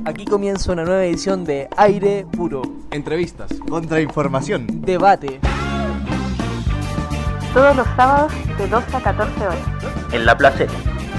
Aquí comienza una nueva edición de Aire Puro. Entrevistas, contrainformación, debate. Todos los sábados de 12 a 14 horas. En La Placeta.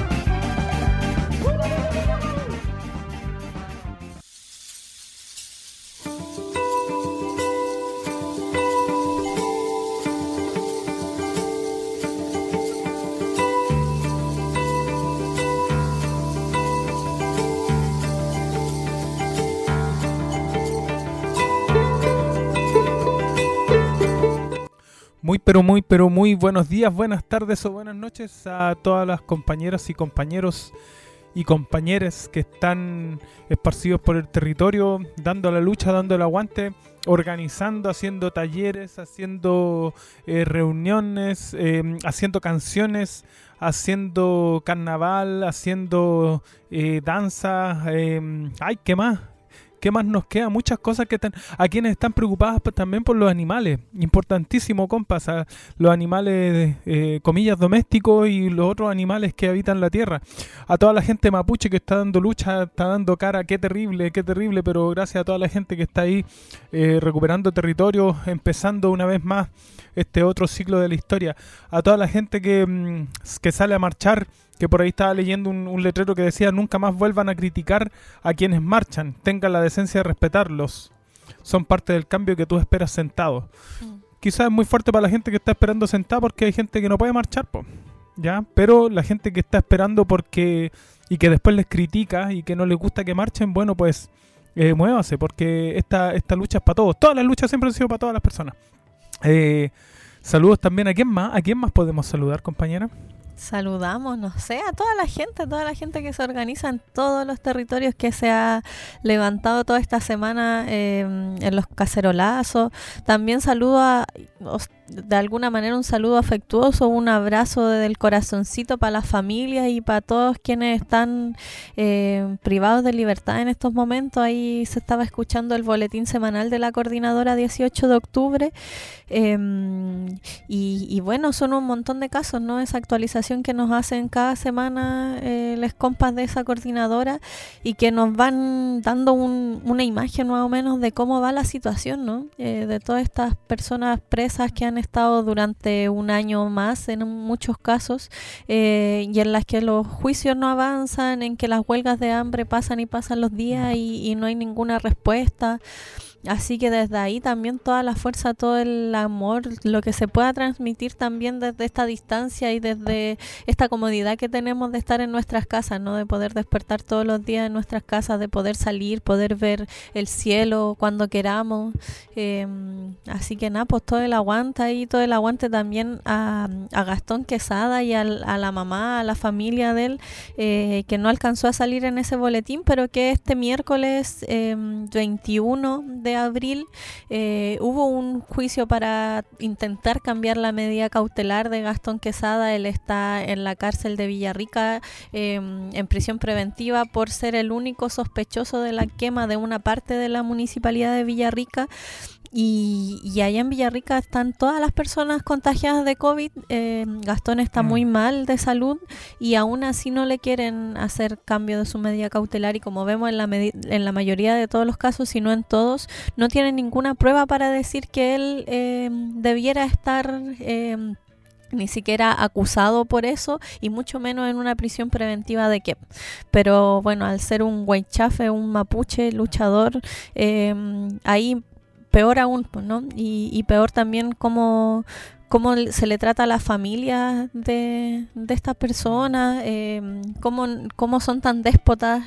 Muy buenos días, buenas tardes o buenas noches a todas las compañeras y compañeros y compañeres que están esparcidos por el territorio, dando la lucha, dando el aguante, organizando, haciendo talleres, haciendo reuniones, haciendo canciones, haciendo carnaval, haciendo danza. ¡Ay, qué más! ¿Qué más nos queda? Muchas cosas que están... A quienes están preocupadas también por los animales. Importantísimo, compas. Los animales, comillas, domésticos y los otros animales que habitan la tierra. A toda la gente mapuche que está dando lucha, está dando cara. Qué terrible. Pero gracias a toda la gente que está ahí recuperando territorio, empezando una vez más este otro ciclo de la historia. A toda la gente que sale a marchar, que por ahí estaba leyendo un letrero que decía: nunca más vuelvan a criticar a quienes marchan, tengan la decencia de respetarlos, son parte del cambio que tú esperas sentado. Quizás es muy fuerte para la gente que está esperando sentado, porque hay gente que no puede marchar, ¿ya? Pero la gente que está esperando y que después les critica y que no les gusta que marchen, bueno, pues muévase, porque esta lucha es para todos. Todas las luchas siempre han sido para todas las personas. Saludos también. ¿A quién más podemos saludar, compañera? Saludamos, no sé, a toda la gente que se organiza en todos los territorios, que se ha levantado toda esta semana en los cacerolazos. También saludo de alguna manera un saludo afectuoso, un abrazo desde el corazoncito para las familias y para todos quienes están privados de libertad en estos momentos. Ahí se estaba escuchando el boletín semanal de la coordinadora 18 de octubre y bueno, son un montón de casos, ¿no? Esa actualización que nos hacen cada semana les compas de esa coordinadora y que nos van dando una imagen más o menos de cómo va la situación, ¿no? De todas estas personas presas que han estado durante un año más en muchos casos y en las que los juicios no avanzan, en que las huelgas de hambre pasan los días y no hay ninguna respuesta. Así que desde ahí también toda la fuerza, todo el amor, lo que se pueda transmitir también desde esta distancia y desde esta comodidad que tenemos de estar en nuestras casas, ¿no? De poder despertar todos los días en nuestras casas, de poder salir, poder ver el cielo cuando queramos. Así que nada, pues todo el aguante ahí, todo el aguante también a Gastón Quesada y a la mamá, a la familia de él, que no alcanzó a salir en ese boletín, pero que este miércoles 21 de abril hubo un juicio para intentar cambiar la medida cautelar de Gastón Quesada. Él está en la cárcel de Villarrica en prisión preventiva por ser el único sospechoso de la quema de una parte de la municipalidad de Villarrica. Y allá en Villarrica están todas las personas contagiadas de COVID. Gastón está muy mal de salud y aún así no le quieren hacer cambio de su medida cautelar, y como vemos en la mayoría de todos los casos, si no en todos, no tienen ninguna prueba para decir que él debiera estar ni siquiera acusado por eso, y mucho menos en una prisión preventiva de qué. Pero bueno, al ser un huaychafe, un mapuche luchador, ahí peor aún, ¿no? Y peor también cómo se le trata a la familia de estas personas, cómo son tan déspotas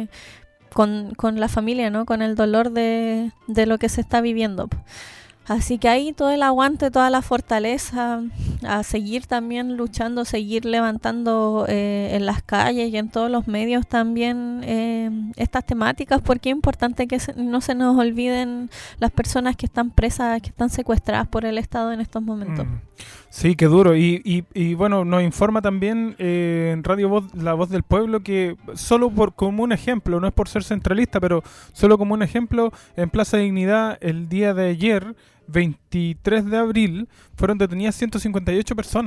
con la familia, ¿no? Con el dolor de lo que se está viviendo. Así que ahí todo el aguante, toda la fortaleza, a seguir también luchando, seguir levantando en las calles y en todos los medios también estas temáticas, porque es importante que no se nos olviden las personas que están presas, que están secuestradas por el Estado en estos momentos. Sí, qué duro. Y bueno, nos informa también en Radio Voz, La Voz del Pueblo, que solo como un ejemplo, no es por ser centralista, pero solo como un ejemplo, en Plaza Dignidad el día de ayer, 23 de abril, fueron detenidas 158 personas.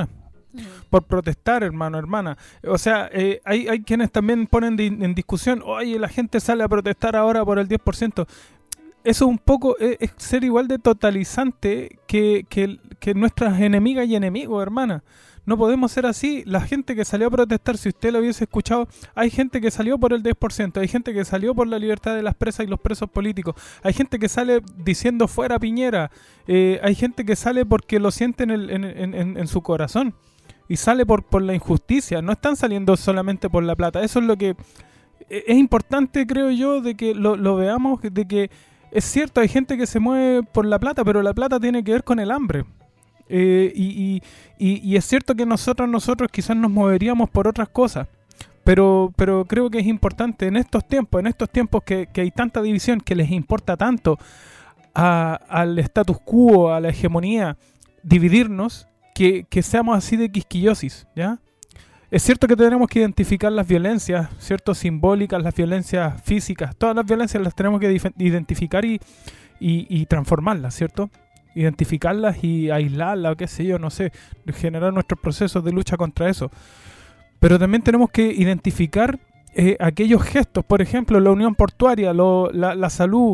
por protestar, hermano, hermana. O sea, hay quienes también ponen en discusión, oye, la gente sale a protestar ahora por el 10%. Eso un poco es ser igual de totalizante que nuestras enemigas y enemigos, hermana. No podemos ser así. La gente que salió a protestar, si usted lo hubiese escuchado, hay gente que salió por el 10%, hay gente que salió por la libertad de las presas y los presos políticos, hay gente que sale diciendo fuera Piñera, hay gente que sale porque lo siente en su corazón y sale por la injusticia. No están saliendo solamente por la plata. Eso es lo que es importante, creo yo, de que lo veamos, de que es cierto, hay gente que se mueve por la plata, pero la plata tiene que ver con el hambre. Y es cierto que nosotros quizás nos moveríamos por otras cosas, pero creo que es importante en estos tiempos que hay tanta división, que les importa tanto al status quo, a la hegemonía, dividirnos, que seamos así de quisquillosis, ¿ya? Es cierto que tenemos que identificar las violencias, ¿cierto? Simbólicas, las violencias físicas, todas las violencias las tenemos que identificar y transformarlas, ¿cierto? Identificarlas y aislarlas, o qué sé yo, no sé, generar nuestros procesos de lucha contra eso. Pero también tenemos que identificar aquellos gestos, por ejemplo, la unión portuaria, la salud,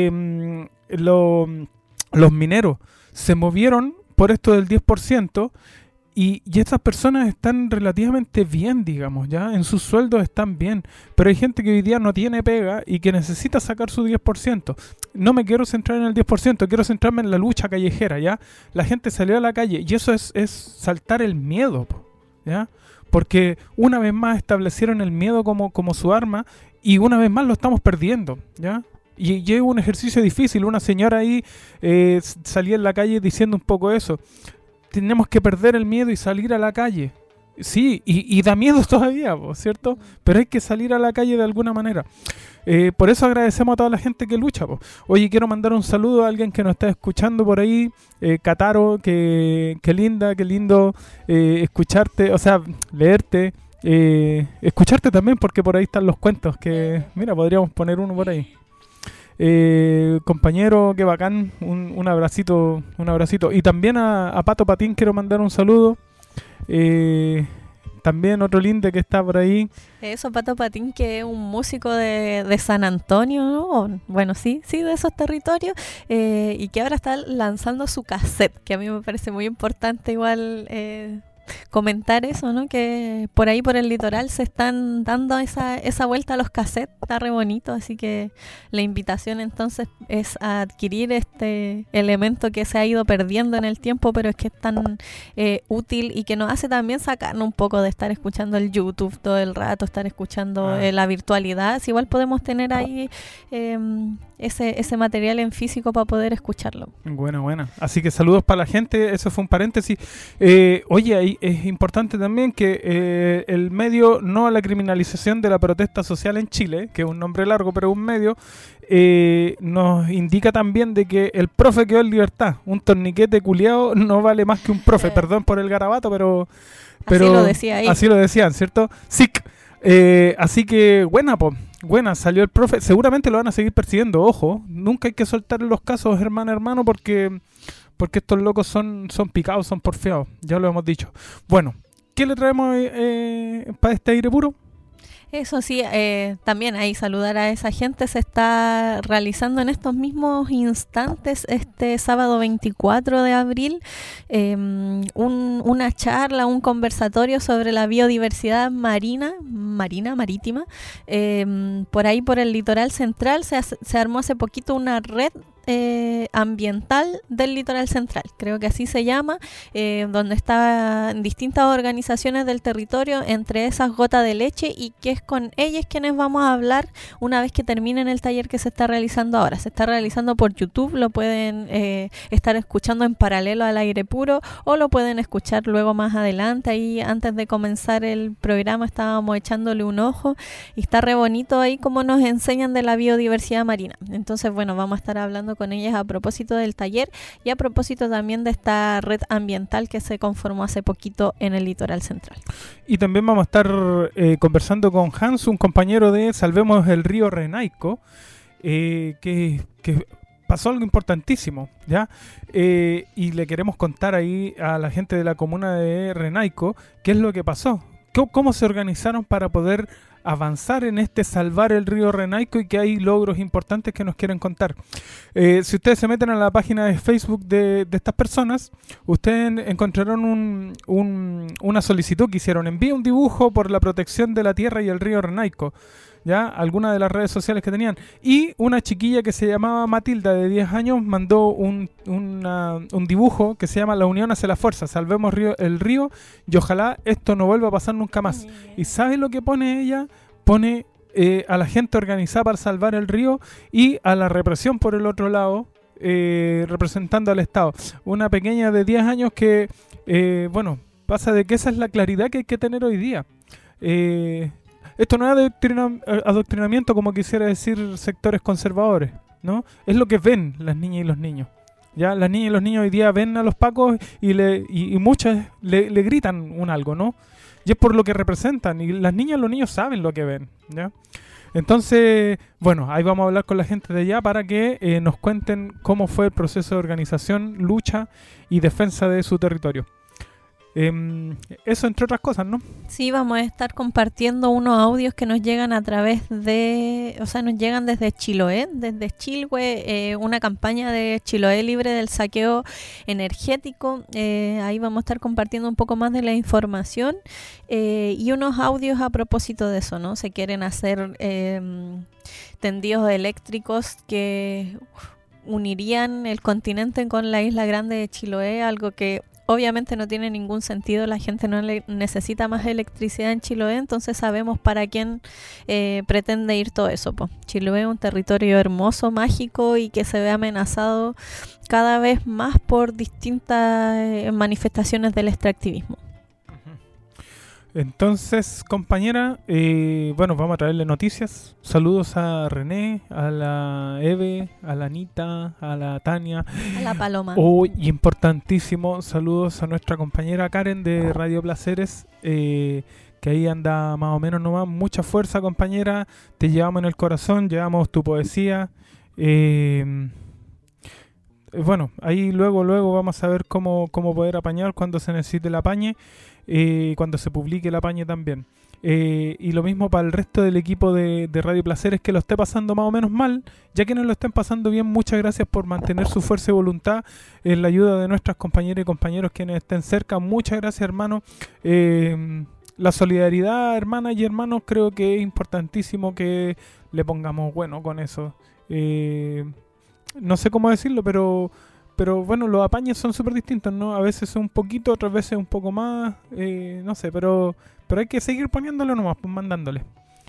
los mineros, se movieron por esto del 10%. Y estas personas están relativamente bien, digamos, ya en sus sueldos están bien, pero hay gente que hoy día no tiene pega y que necesita sacar su 10%. No me quiero centrar en el 10%, quiero centrarme en la lucha callejera, ¿ya? La gente salió a la calle y eso es saltar el miedo, ¿ya? Porque una vez más establecieron el miedo como su arma y una vez más lo estamos perdiendo, ¿ya? Y es un ejercicio difícil. Una señora ahí salía en la calle diciendo un poco eso. Tenemos que perder el miedo y salir a la calle. Sí, y da miedo todavía, ¿cierto? Pero hay que salir a la calle de alguna manera. Por eso agradecemos a toda la gente que lucha. Oye, quiero mandar un saludo a alguien que nos está escuchando por ahí. Cataro, qué lindo escucharte, o sea, leerte. Escucharte también, porque por ahí están los cuentos que, mira, podríamos poner uno por ahí. Compañero, qué bacán, un abracito. Y también a Pato Patín quiero mandar un saludo. También otro linde que está por ahí. Eso, Pato Patín, que es un músico de San Antonio, ¿no? Bueno, sí, de esos territorios, y que ahora está lanzando su cassette, que a mí me parece muy importante igual comentar eso, ¿no? Que por ahí por el litoral se están dando esa vuelta a los cassettes, está re bonito, así que la invitación entonces es a adquirir este elemento que se ha ido perdiendo en el tiempo, pero es que es tan útil y que nos hace también sacarnos un poco de estar escuchando el YouTube todo el rato, estar escuchando la virtualidad. Si igual podemos tener ahí ese material en físico para poder escucharlo. Buena. Así que saludos para la gente, eso fue un paréntesis. Oye, ahí es importante también que el medio No a la criminalización de la protesta social en Chile, que es un nombre largo, pero es un medio, nos indica también de que el profe quedó en libertad. Un torniquete culiado no vale más que un profe. Perdón por el garabato, pero así lo decía ahí. Así lo decían, ¿cierto? SIC. Así que buena, salió el profe. Seguramente lo van a seguir persiguiendo, ojo. Nunca hay que soltar los casos, hermano, porque estos locos son picados, son porfiados. Ya lo hemos dicho. Bueno, ¿qué le traemos para este aire puro? Eso sí, también ahí saludar a esa gente. Se está realizando en estos mismos instantes, este sábado 24 de abril, una charla, un conversatorio sobre la biodiversidad marítima. Por ahí, por el litoral central, se armó hace poquito una red ambiental del litoral central, creo que así se llama, donde están distintas organizaciones del territorio, entre esas Gota de Leche, y que es con ellas quienes vamos a hablar una vez que terminen el taller que se está realizando ahora. Se está realizando por YouTube, lo pueden estar escuchando en paralelo al aire puro, o lo pueden escuchar luego más adelante. Ahí antes de comenzar el programa estábamos echándole un ojo y está re bonito ahí como nos enseñan de la biodiversidad marina. Entonces, bueno, vamos a estar hablando con ellas a propósito del taller y a propósito también de esta red ambiental que se conformó hace poquito en el litoral central. Y también vamos a estar conversando con Hans, un compañero de Salvemos el Río Renaico, que pasó algo importantísimo, ¿ya? Y le queremos contar ahí a la gente de la comuna de Renaico qué es lo que pasó, cómo se organizaron para poder avanzar en salvar el río Renaico y que hay logros importantes que nos quieren contar. Si ustedes se meten a la página de Facebook de estas personas, ustedes encontrarán una solicitud que hicieron. Envíe un dibujo por la protección de la tierra y el río Renaico, ¿ya? Algunas de las redes sociales que tenían. Y una chiquilla que se llamaba Matilda, de 10 años, mandó un dibujo que se llama La unión hace la fuerza, salvemos el río y ojalá esto no vuelva a pasar nunca más. ¿Y sabe lo que pone ella? Pone a la gente organizada para salvar el río y a la represión por el otro lado, representando al Estado. Una pequeña de 10 años que, pasa de que esa es la claridad que hay que tener hoy día. Esto no es adoctrinamiento como quisiera decir sectores conservadores, ¿no? Es lo que ven las niñas y los niños. Ya las niñas y los niños hoy día ven a los pacos y muchas le gritan algo, ¿no? Y es por lo que representan. Y las niñas y los niños saben lo que ven, ¿ya? Entonces, ahí vamos a hablar con la gente de allá para que nos cuenten cómo fue el proceso de organización, lucha y defensa de su territorio. Eso entre otras cosas, ¿no? Sí, vamos a estar compartiendo unos audios que nos llegan nos llegan desde Chiloé, desde Chilhue, una campaña de Chiloé libre del saqueo energético. Ahí vamos a estar compartiendo un poco más de la información y unos audios a propósito de eso, ¿no? Se quieren hacer tendidos eléctricos que unirían el continente con la isla grande de Chiloé, algo que obviamente no tiene ningún sentido. La gente no necesita más electricidad en Chiloé, entonces sabemos para quién pretende ir todo eso. Chiloé es un territorio hermoso, mágico y que se ve amenazado cada vez más por distintas manifestaciones del extractivismo. Entonces, compañera, vamos a traerle noticias. Saludos a René, a la Eve, a la Anita, a la Tania. A la Paloma. Y importantísimo, saludos a nuestra compañera Karen de Radio Placeres, que ahí anda más o menos nomás. Mucha fuerza, compañera. Te llevamos en el corazón, llevamos tu poesía. Ahí luego vamos a ver cómo poder apañar cuando se necesite el apañe. Cuando se publique el apañe también. Y lo mismo para el resto del equipo de Radio Placeres que lo esté pasando más o menos mal. Ya que no lo estén pasando bien, muchas gracias por mantener su fuerza y voluntad en la ayuda de nuestras compañeras y compañeros quienes estén cerca. Muchas gracias, hermano. La solidaridad, hermanas y hermanos, creo que es importantísimo que le pongamos con eso. No sé cómo decirlo, pero los apañes son súper distintos, ¿no? A veces un poquito, otras veces un poco más, no sé, pero hay que seguir poniéndolo nomás, mandándole.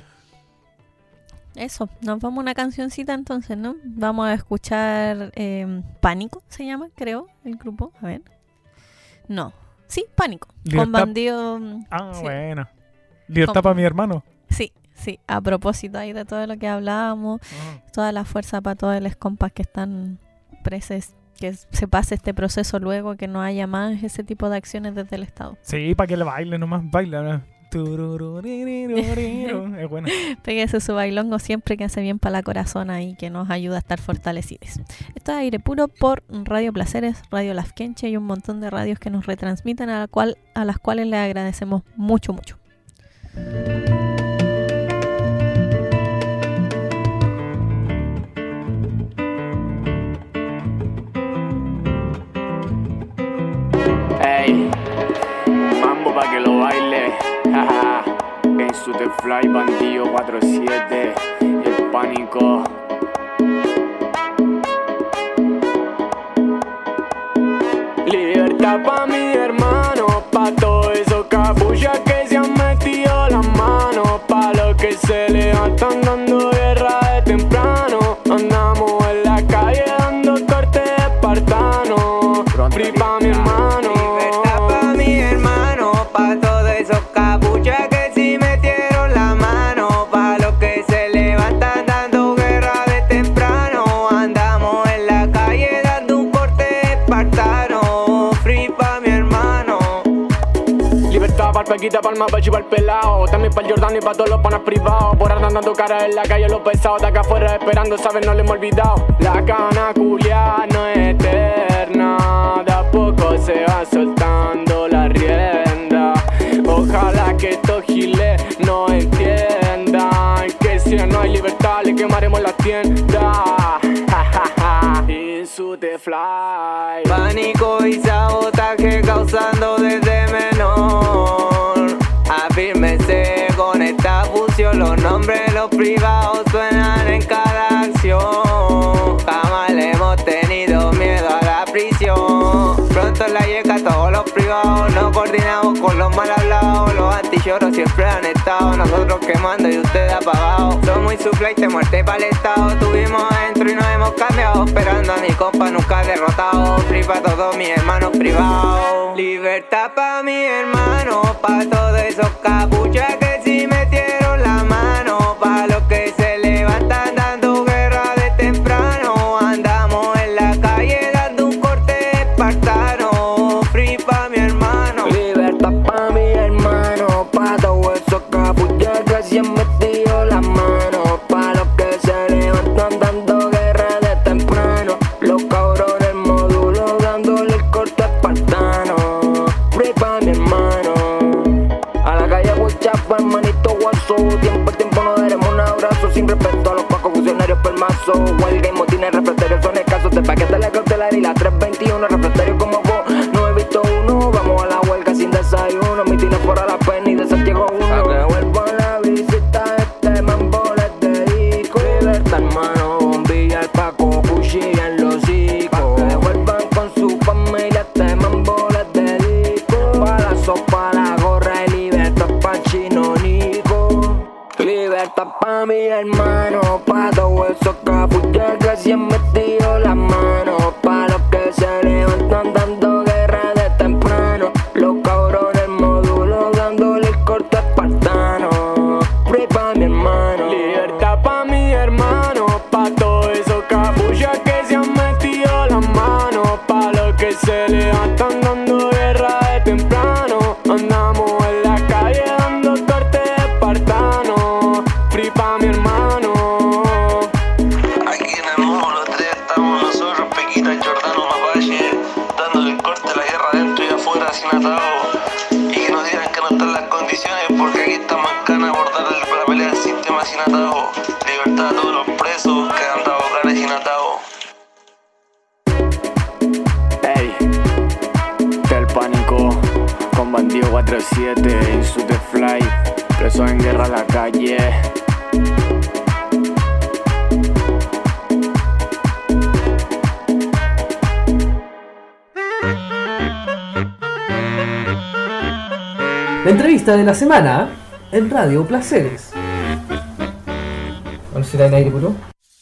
Eso, nos vamos a una cancioncita entonces, ¿no? Vamos a escuchar Pánico, se llama, creo, el grupo, a ver. No, sí, Pánico, Libertad. Con Bandido. Sí. Bueno. Libertad para mi hermano. Sí, a propósito ahí de todo lo que hablábamos, toda la fuerza para todos los compas que están presos, que se pase este proceso luego, que no haya más ese tipo de acciones desde el Estado. Sí, para que le baile nomás, baila. Es bueno. Péguese su bailongo siempre, que hace bien para la corazón y que nos ayuda a estar fortalecidos. Esto es Aire Puro por Radio Placeres, Radio Lafkenche y un montón de radios que nos retransmiten, a las cuales le agradecemos mucho. Ey, mambo pa' que lo baile. En su The Fly, Bandido 47 y el Pánico. Libertad pa' mi hermano, pa' todos esos capuchas que se han metido las manos, pa' los que se levantan dando guerra de temprano. Andamos en la calle dando cortes espartanos. Free pa' mi hermano. Libertad pa' mi hermano, pa' todos esos capuchas que sí metieron la mano, pa' los que se levantan dando guerra de temprano. Andamos en la calle dando un corte espartano. Free pa' mi hermano. Libertad para pequita pa'l mapache y pa'l pelao. También pa'l Jordan y pa' todos los panas privados. Por andar dando cara en la calle los pesados. De acá afuera esperando, ¿sabes? No le hemos olvidado. La cana culia no es eterna. De a poco se va soltando la rienda. Ojalá que estos giles no entiendan que si no hay libertad le quemaremos las tiendas. Into the fly. Pánico y sabotaje causando desde menor. Afírmese con esta fusión. Los nombres, los privados suenan en cada acción. Jamás le hemos tenido miedo a la prisión. Pronto en la yeca todos los privados nos coordinamos con los mal hablados. Los antichorros siempre han estado, nosotros quemando y ustedes apagados. Somos supply de muerte para el estado. Tuvimos adentro y nos hemos cambiado. Esperando a mi compa nunca derrotado. Free pa' todos mis hermanos privados. Libertad pa' mi hermano, pa' todos esos capuchas que si metieron la mano. Pa' los que se levantan dando guerra de temprano. Andamos en la calle dando un corte espartano. Free pa' mi hermano. Libertad pa' mi hermano, pa' todos esos capuchas que se han metido las manos. Pa' los que se levantan dando guerra de temprano. Los cabrones módulos dándole el corte espartano. Free pa' mi hermano. A la calle Huachapa, hermanito guaso. Tiempo al tiempo no daremos un abrazo. Sin respeto a los pacos funcionarios pelmazo. Huelga y motines refractarios son escasos. De paquete la cautelar y la 321. Refractarios como vos, no he visto uno. Vamos a la huelga sin desayuno. Mitines fuera la pena y de Santiago uno. A que vuelvan la visita, este mambo les dedico. Libertad hermano, bombilla, el paco, cuchilla en los hocicos. A que vuelvan con su familia, este mambo les dedico. Pa' la sopa, la gorra y libertad pa' Chino Nico. Libertad pa' mi hermano, pa' todos esos capuchas que se han metido las manos. Pa' los que se levantan dando guerra de temprano. Los cabrones módulos dándole el corte espartano. Free pa' mi hermano. Libertad pa' mi hermano, pa' todos esos capuchas que se han metido las manos. Pa' los que se levantan dando guerra de temprano. Andamos en la calle dando corte espartano. Free pa' mi hermano. Aquí en el nuevo los tres estamos nosotros, Pequita, Jordano, Mapache, dándole el corte a la guerra adentro y afuera sin atado. Y que nos digan que no están las condiciones porque aquí estamos en cana por darle la pelea al sistema sin atado. Libertad a todos los presos que han dado ganas sin atado. Ey, del pánico con bandido 47 Into the fly. Presos en guerra a la calle. La entrevista de la semana en Radio Placeres. Bueno, será en aire puro.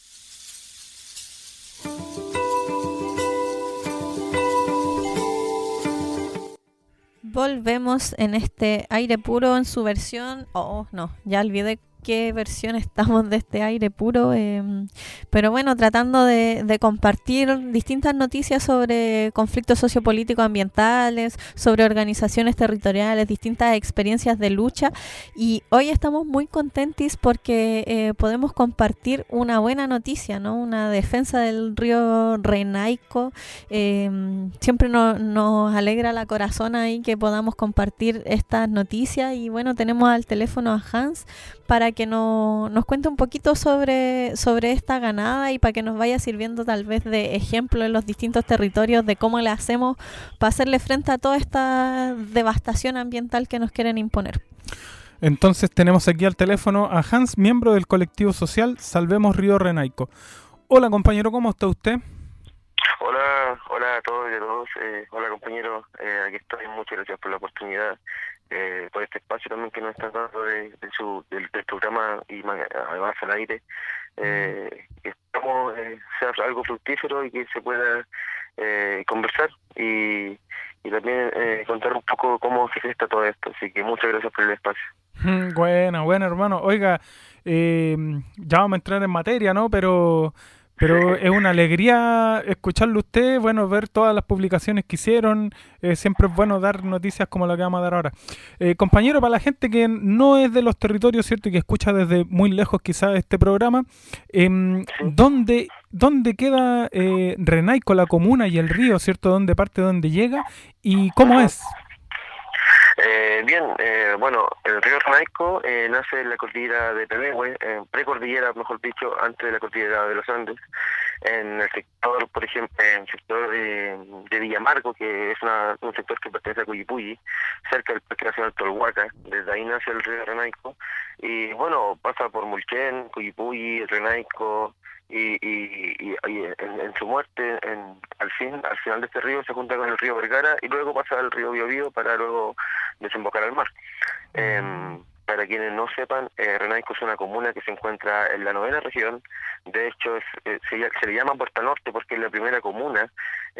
Volvemos en este aire puro en su versión. Oh, no, ya olvidé qué versión estamos de este aire puro. Pero bueno, tratando de compartir distintas noticias sobre conflictos sociopolíticos ambientales, sobre organizaciones territoriales, distintas experiencias de lucha. Y hoy estamos muy contentos porque podemos compartir una buena noticia, ¿no? Una defensa del río Renaico. Siempre nos alegra la corazón ahí que podamos compartir estas noticias. Y bueno, tenemos al teléfono a Hans para que nos cuente un poquito sobre esta ganada y para que nos vaya sirviendo tal vez de ejemplo en los distintos territorios de cómo le hacemos para hacerle frente a toda esta devastación ambiental que nos quieren imponer. Entonces tenemos aquí al teléfono a Hans, miembro del colectivo social Salvemos Río Renaico. Hola compañero, ¿cómo está usted? Hola a todos y a todos. Hola compañero, aquí estoy. Muchas gracias por la oportunidad, por este espacio también que nos está dando del programa y además al aire. Que estamos, sea algo fructífero y que se pueda conversar y también contar un poco cómo se gesta todo esto. Así que muchas gracias por el espacio. Bueno hermano. Oiga, ya vamos a entrar en materia, ¿no? Pero Pero es una alegría escucharlo usted, bueno, ver todas las publicaciones que hicieron. Siempre es bueno dar noticias como la que vamos a dar ahora. Compañero, para la gente que no es de los territorios, ¿cierto? Y que escucha desde muy lejos quizás este programa, ¿dónde queda Renaico, la comuna y el río, ¿cierto? ¿Dónde parte, dónde llega? ¿Y cómo es? Bien, bueno, el río Renaico nace en la cordillera de Pelehue, precordillera, mejor dicho, antes de la cordillera de los Andes, en el sector, por ejemplo, en el sector de Villamarco, que es un sector que pertenece a Cuyipulli, cerca del Parque Nacional Tolhuaca. Desde ahí nace el río Renaico, y bueno, pasa por Mulchen, Cuyipulli, Renaico, y en su muerte, al final de este río se junta con el río Vergara y luego pasa al río Biobío para luego desembocar al mar. Para quienes no sepan, Renaico es una comuna que se encuentra en la 9ª región. De hecho, se le llama Puerta Norte porque es la primera comuna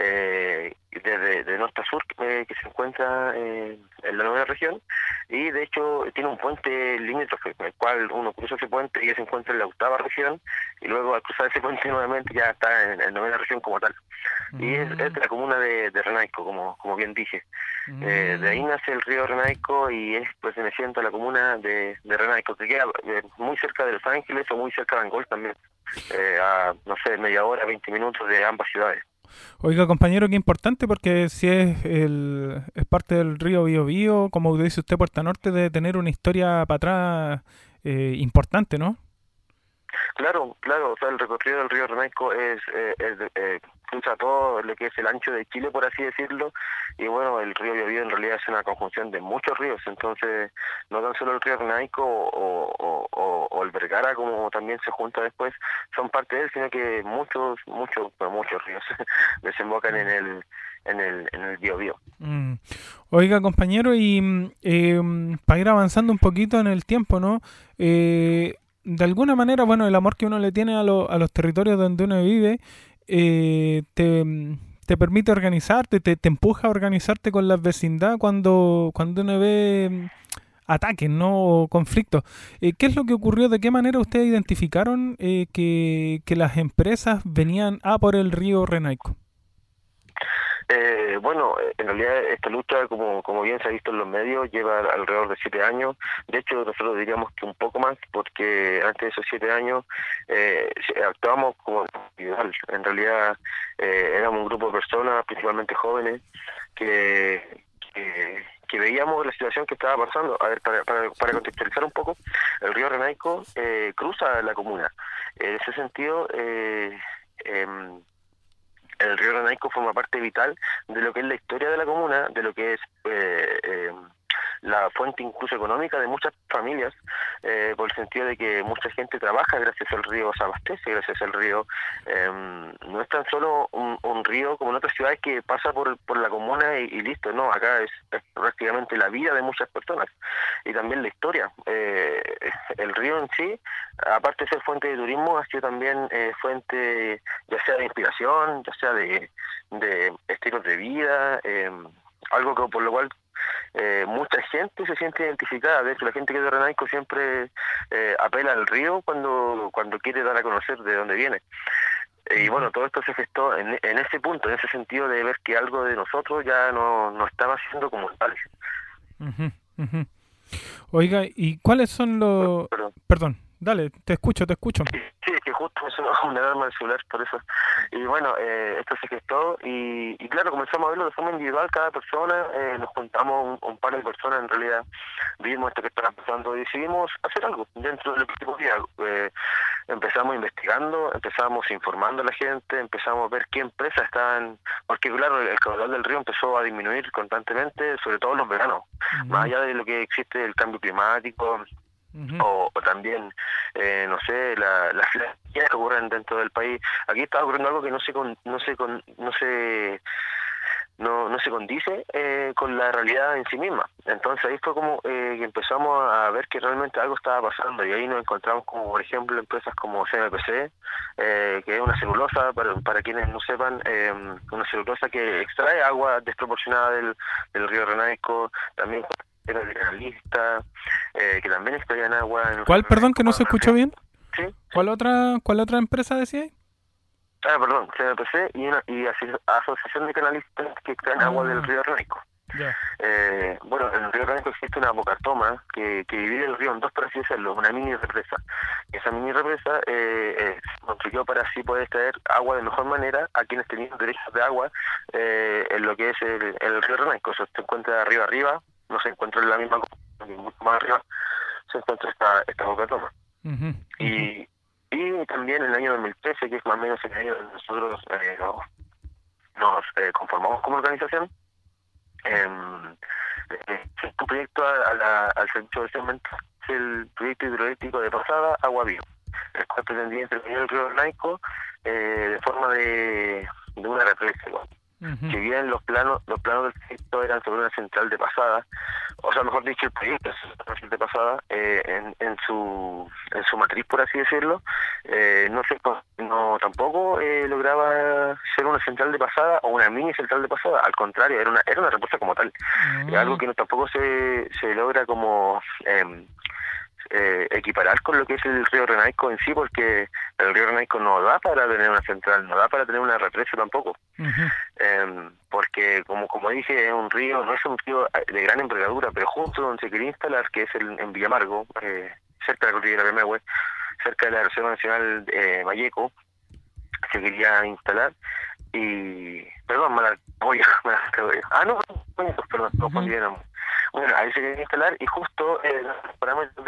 de norte a sur que se encuentra en la 9ª región, y de hecho tiene un puente limítrofe con el cual uno cruza ese puente y ya se encuentra en la 8ª región, y luego al cruzar ese puente nuevamente ya está en la 9ª región como tal. Y es la comuna de Renaico, como bien dije. De ahí nace el río Renaico y es perteneciente a la comuna de Renaico, que queda muy cerca de Los Ángeles o muy cerca de Angol también, a, no sé, media hora, 20 minutos de ambas ciudades. Oiga, compañero, qué importante, porque si es parte del río Biobío, como dice usted, Puerta Norte, debe tener una historia para atrás importante, ¿no? Claro, o sea, el recorrido del río Renaico cruza todo lo que es el ancho de Chile, por así decirlo, y bueno, el río Biobío en realidad es una conjunción de muchos ríos, entonces no tan solo el río Renaico o el Vergara, como también se junta después, son parte de él, sino que muchos ríos desembocan en el Biobío. Oiga, compañero, y para ir avanzando un poquito en el tiempo, ¿no? De alguna manera, bueno, el amor que uno le tiene a los territorios donde uno vive te permite organizarte, te empuja a organizarte con la vecindad cuando uno ve ataques, ¿no? O conflictos. ¿Qué es lo que ocurrió? ¿De qué manera ustedes identificaron que las empresas venían por el río Renaico? Bueno, en realidad esta lucha, como bien se ha visto en los medios, lleva alrededor de 7 años. De hecho, nosotros diríamos que un poco más, porque antes de esos 7 años actuamos como individual. En realidad éramos un grupo de personas, principalmente jóvenes, que veíamos la situación que estaba pasando. A ver, para contextualizar un poco, el río Renaico cruza la comuna. En ese sentido, el río Renaico forma parte vital de lo que es la historia de la comuna, de lo que es la fuente incluso económica de muchas familias, por el sentido de que mucha gente trabaja gracias al río, se abastece gracias al río. No es tan solo un río como en otras ciudades que pasa por la comuna y listo, no, acá es prácticamente la vida de muchas personas y también la historia. El río en sí, aparte de ser fuente de turismo, ha sido también fuente ya sea de inspiración, ya sea de estilos de vida, algo que por lo cual mucha gente se siente identificada. De hecho, la gente que es de Renaico siempre apela al río cuando quiere dar a conocer de dónde viene. Y bueno, todo esto se gestó en ese punto, en ese sentido de ver que algo de nosotros ya no estaba siendo como tal. Oiga, ¿y cuáles son los...? Perdón, dale, te escucho. Sí, que justo me sonó una alarma del celular, por eso. Y bueno, esto se gestó y claro, comenzamos a verlo de forma individual, cada persona, nos juntamos un par de personas, en realidad vimos esto que estaba pasando y decidimos hacer algo dentro de lo que podía. Empezamos investigando, empezamos informando a la gente, empezamos a ver qué empresas estaban, porque claro, el caudal del río empezó a disminuir constantemente, sobre todo en los veranos, más allá de lo que existe el cambio climático, o también, no sé, las que ocurren dentro del país. Aquí está ocurriendo algo que no se condice con la realidad en sí misma. Entonces ahí fue como que empezamos a ver que realmente algo estaba pasando, y ahí nos encontramos como, por ejemplo, empresas como CMPC, que es una celulosa, para quienes no sepan, una celulosa que extrae agua desproporcionada del río Renaico, también era generalista, que también extraían agua. ¿Cuál, perdón, que no se escuchó bien? ¿Sí? ¿Cuál otra empresa decía ahí? CMPC y Asociación de Canalistas que extraen agua del río Renaico. Ya. Bueno, en el río Renaico existe una bocatoma que divide el río en dos, por así decirlo, una mini represa. Esa mini represa se construyó para así poder extraer agua de mejor manera a quienes tenían derechos de agua en lo que es el río Renaico. Eso se encuentra arriba, no se encuentra en la misma, mucho más arriba se encuentra esta bocatoma. Y también en el año 2013, que es más o menos el año donde nosotros nos conformamos como organización, un proyecto al servicio de cemento, es el proyecto hidroeléctrico de Pasada Agua Viva, el cual pretendía intervenir el río Renaico de forma de una represa igual. Si bien los planos del proyecto eran sobre una central de Pasada, o sea, mejor dicho, el proyecto es una central de Pasada, en su matriz, por así decirlo, tampoco lograba ser una central de Pasada o una mini central de Pasada. Al contrario, era una represa como tal. Algo que tampoco se logra como equiparar con lo que es el río Renaico en sí, porque el río Renaico no da para tener una central, no da para tener una represa tampoco. Porque como dije, es un río, no es un río de gran envergadura, pero justo donde se quería instalar, que es en Villamargo, cerca de la cordillera de Memehue, cerca de la Reserva Nacional Mayeco, se quería instalar. Y perdón, bueno, ahí se quería instalar y justo los parámetros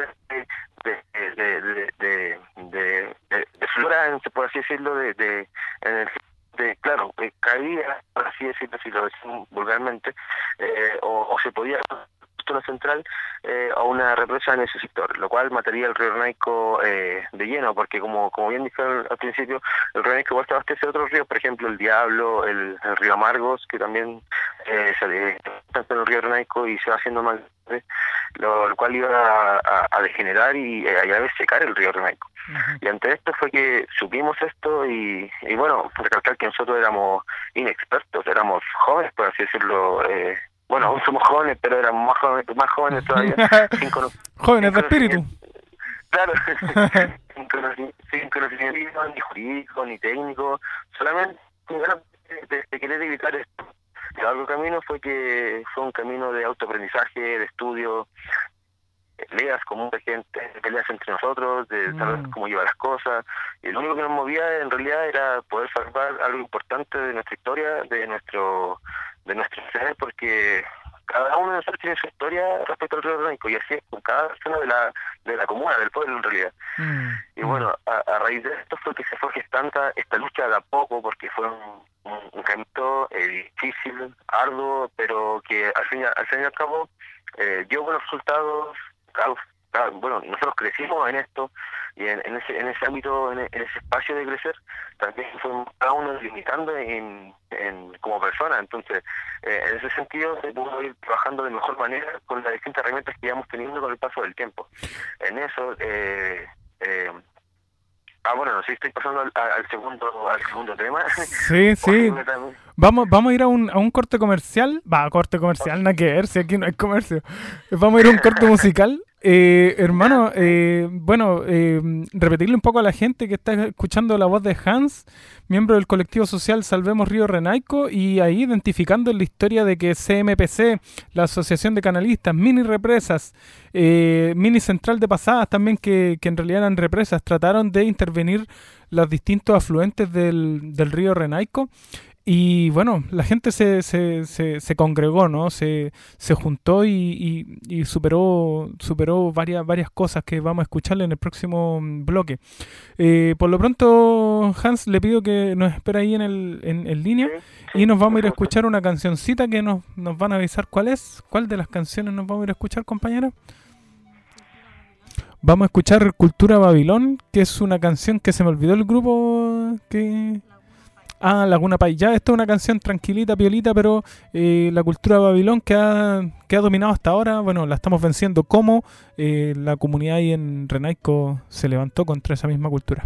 de flora, por así decirlo, claro, caía, por así decirlo, si lo decimos vulgarmente, o se podía una central o una represa en ese sector, lo cual mataría el río Renaico de lleno, porque como bien dije al principio, el río Renaico igual se abastece de otros ríos, por ejemplo el Diablo, el río Amargos, que también se tanto en el río Renaico y se va haciendo más grande, lo cual iba a degenerar y a la vez secar el río Renaico. Y ante esto fue que supimos esto y bueno, recalcar que nosotros éramos inexpertos, éramos jóvenes, por así decirlo. Bueno, aún somos jóvenes, pero éramos más jóvenes todavía. Jóvenes de espíritu. Claro, sin conocimiento ni jurídico, ni técnico, solamente de querer evitar esto. El largo camino fue un camino de autoaprendizaje, de estudio, peleas con mucha gente, peleas entre nosotros, de saber cómo llevar las cosas. Y lo único que nos movía en realidad era poder salvar algo importante de nuestra historia, de nuestro ser, porque cada uno de nosotros tiene su historia respecto al río Renaico, y así es con cada persona de la comuna, del pueblo en realidad. Y bueno, a raíz de esto fue que se fue gestando esta lucha de a poco, porque fue un camino difícil, arduo, pero que al fin y al cabo dio buenos resultados. Bueno, nosotros crecimos en esto y en ese ámbito, en ese espacio de crecer, también fuimos cada uno limitando como persona. Entonces, en ese sentido se pudo ir trabajando de mejor manera con las distintas herramientas que íbamos teniendo con el paso del tiempo. En eso, bueno, no sé si estoy pasando al segundo tema. Sí. Vamos a ir a un corte comercial. Corte comercial, nada que ver, si aquí no hay comercio. Vamos a ir a un corte musical. Hermano, repetirle un poco a la gente que está escuchando la voz de Hans, miembro del colectivo social Salvemos Río Renaico, y ahí identificando la historia de que CMPC, la Asociación de Canalistas, mini represas, mini central de pasadas también, que en realidad eran represas, trataron de intervenir los distintos afluentes del río Renaico. Y bueno, la gente se congregó, ¿no? Se juntó y superó varias cosas que vamos a escucharle en el próximo bloque. Por lo pronto, Hans, le pido que nos espere ahí en línea, y nos vamos a ir a escuchar una cancioncita que nos van a avisar cuál es. ¿Cuál de las canciones nos vamos a ir a escuchar, compañera? Vamos a escuchar Cultura Babilón, que es una canción que se me olvidó el grupo que... Laguna Pai. Ya, esta es una canción tranquilita, piolita, pero la cultura Babilón que ha dominado hasta ahora, bueno, la estamos venciendo. Como la comunidad ahí en Renaico se levantó contra esa misma cultura.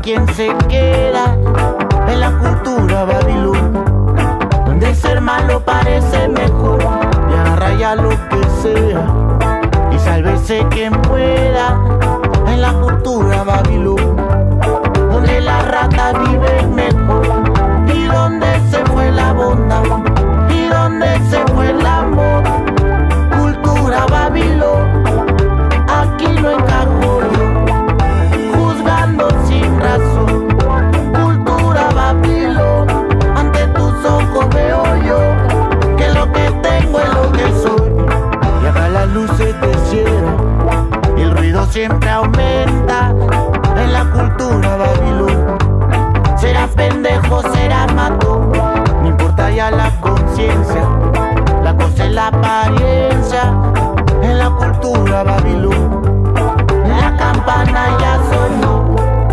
quien se queda en la cultura Babilón, donde ser malo parece mejor y agarra ya lo que sea y sálvese quien pueda en la cultura Babilón, donde la rata vive mejor y donde se fue la bondad y donde se fue el amor. Cultura Babilón, aquí no encajo yo, juzgando sin razón. Cultura Babilón, ante tus ojos veo yo que lo que tengo es lo que soy. Y acá las luces te cierran y el ruido siempre aumenta en la cultura Babilón. Serás pendejo, serás matón, no importa ya la conciencia, la cosa es la apariencia en la cultura Babilón. La campana ya sonó.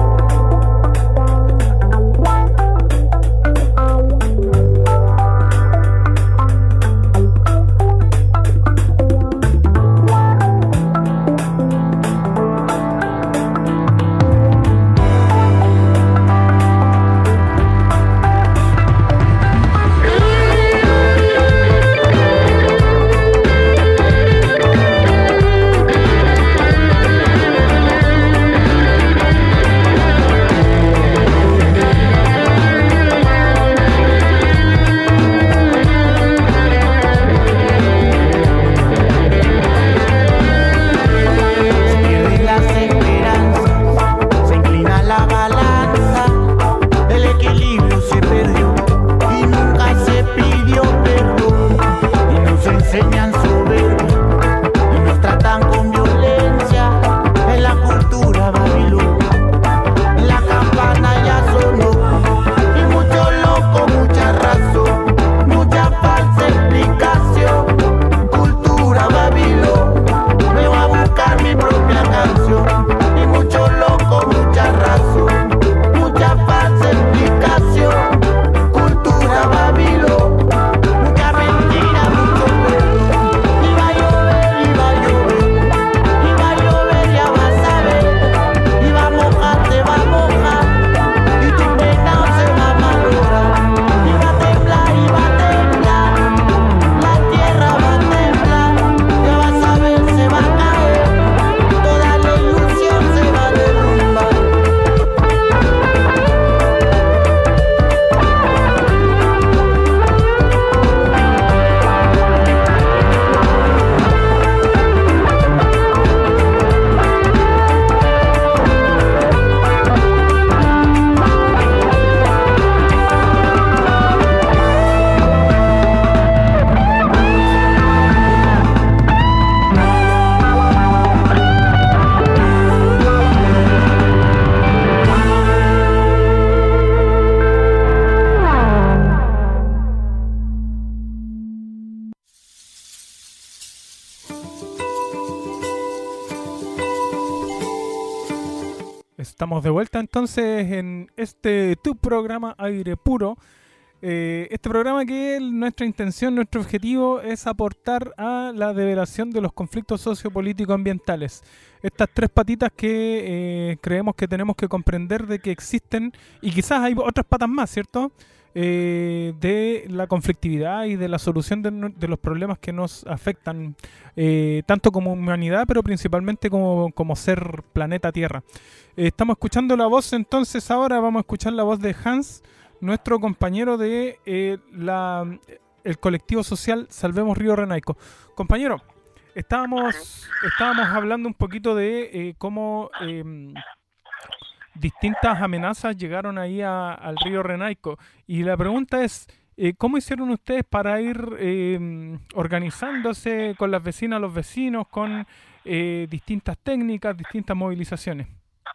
Estamos de vuelta entonces en tu programa Aire Puro. Este programa que nuestra intención, nuestro objetivo es aportar a la develación de los conflictos sociopolíticos ambientales. Estas tres patitas que creemos que tenemos que comprender de que existen, y quizás hay otras patas más, ¿cierto? De la conflictividad y de la solución de los problemas que nos afectan, tanto como humanidad, pero principalmente como ser planeta Tierra. Estamos escuchando la voz, entonces ahora vamos a escuchar la voz de Hans, nuestro compañero de el colectivo social Salvemos Río Renaico. Compañero, estábamos hablando un poquito de cómo distintas amenazas llegaron ahí al río Renaico, y la pregunta es, ¿cómo hicieron ustedes para ir organizándose con las vecinas, los vecinos, con distintas técnicas, distintas movilizaciones?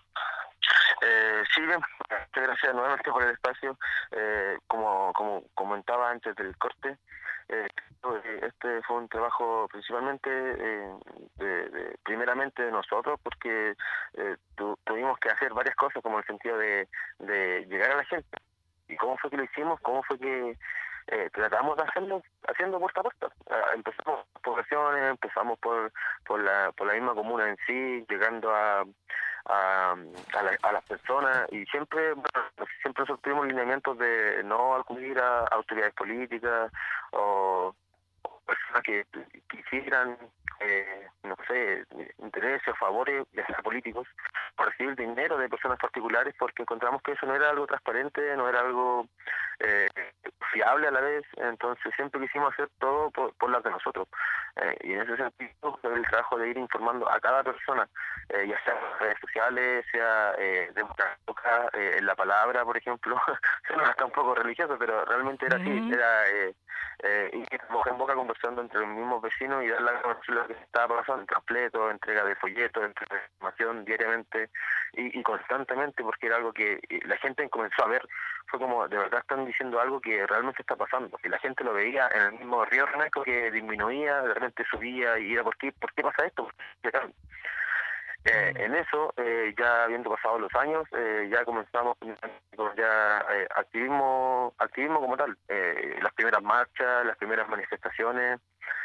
Sí, bien, muchas gracias nuevamente por el espacio. Como comentaba antes del corte, este fue un trabajo principalmente primeramente de nosotros, porque tuvimos que hacer varias cosas, como en el sentido de llegar a la gente. ¿Y cómo fue que lo hicimos? ¿Cómo fue que tratamos de haciendo puerta a puerta? Empezamos por poblaciones, empezamos por la misma comuna en sí, llegando a a las personas, y siempre nosotros tuvimos lineamientos de no acudir a autoridades políticas o personas que quisieran, no sé, intereses o favores, ya sea políticos, por recibir dinero de personas particulares, porque encontramos que eso no era algo transparente, no era algo fiable a la vez. Entonces siempre quisimos hacer todo por las de nosotros, y en ese sentido el trabajo de ir informando a cada persona, ya sea en redes sociales, sea de boca en la palabra, por ejemplo. Suena hasta un poco religioso, pero realmente era así, era ir boca en boca conversando entre los mismos vecinos y dar la conocer lo que estaba pasando, completo, entrega de folletos, entrega de información diariamente y constantemente, porque era algo que la gente comenzó a ver. Fue como, de verdad están diciendo algo que realmente está pasando, y la gente lo veía en el mismo río Renaico, que disminuía, de repente subía, y era ¿por qué pasa esto? En eso, ya habiendo pasado los años, ya comenzamos con activismo como tal, las primeras marchas, las primeras manifestaciones.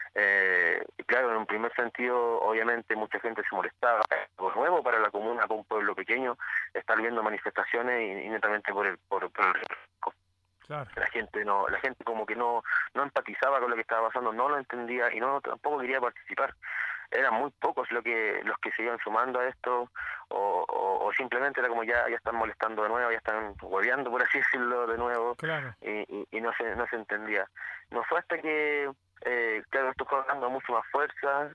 Y claro, en un primer sentido, obviamente mucha gente se molestaba. Algo nuevo para la comuna, para un pueblo pequeño, estar viendo manifestaciones y netamente por el riesgo. Claro. La gente como que no empatizaba con lo que estaba pasando, no lo entendía y tampoco quería participar. Eran muy pocos los que se iban sumando a esto, o simplemente era como ya están molestando de nuevo, ya están hueveando, por así decirlo, de nuevo. Claro. Y no se entendía. No fue hasta que claro, esto fue dando mucho más fuerza,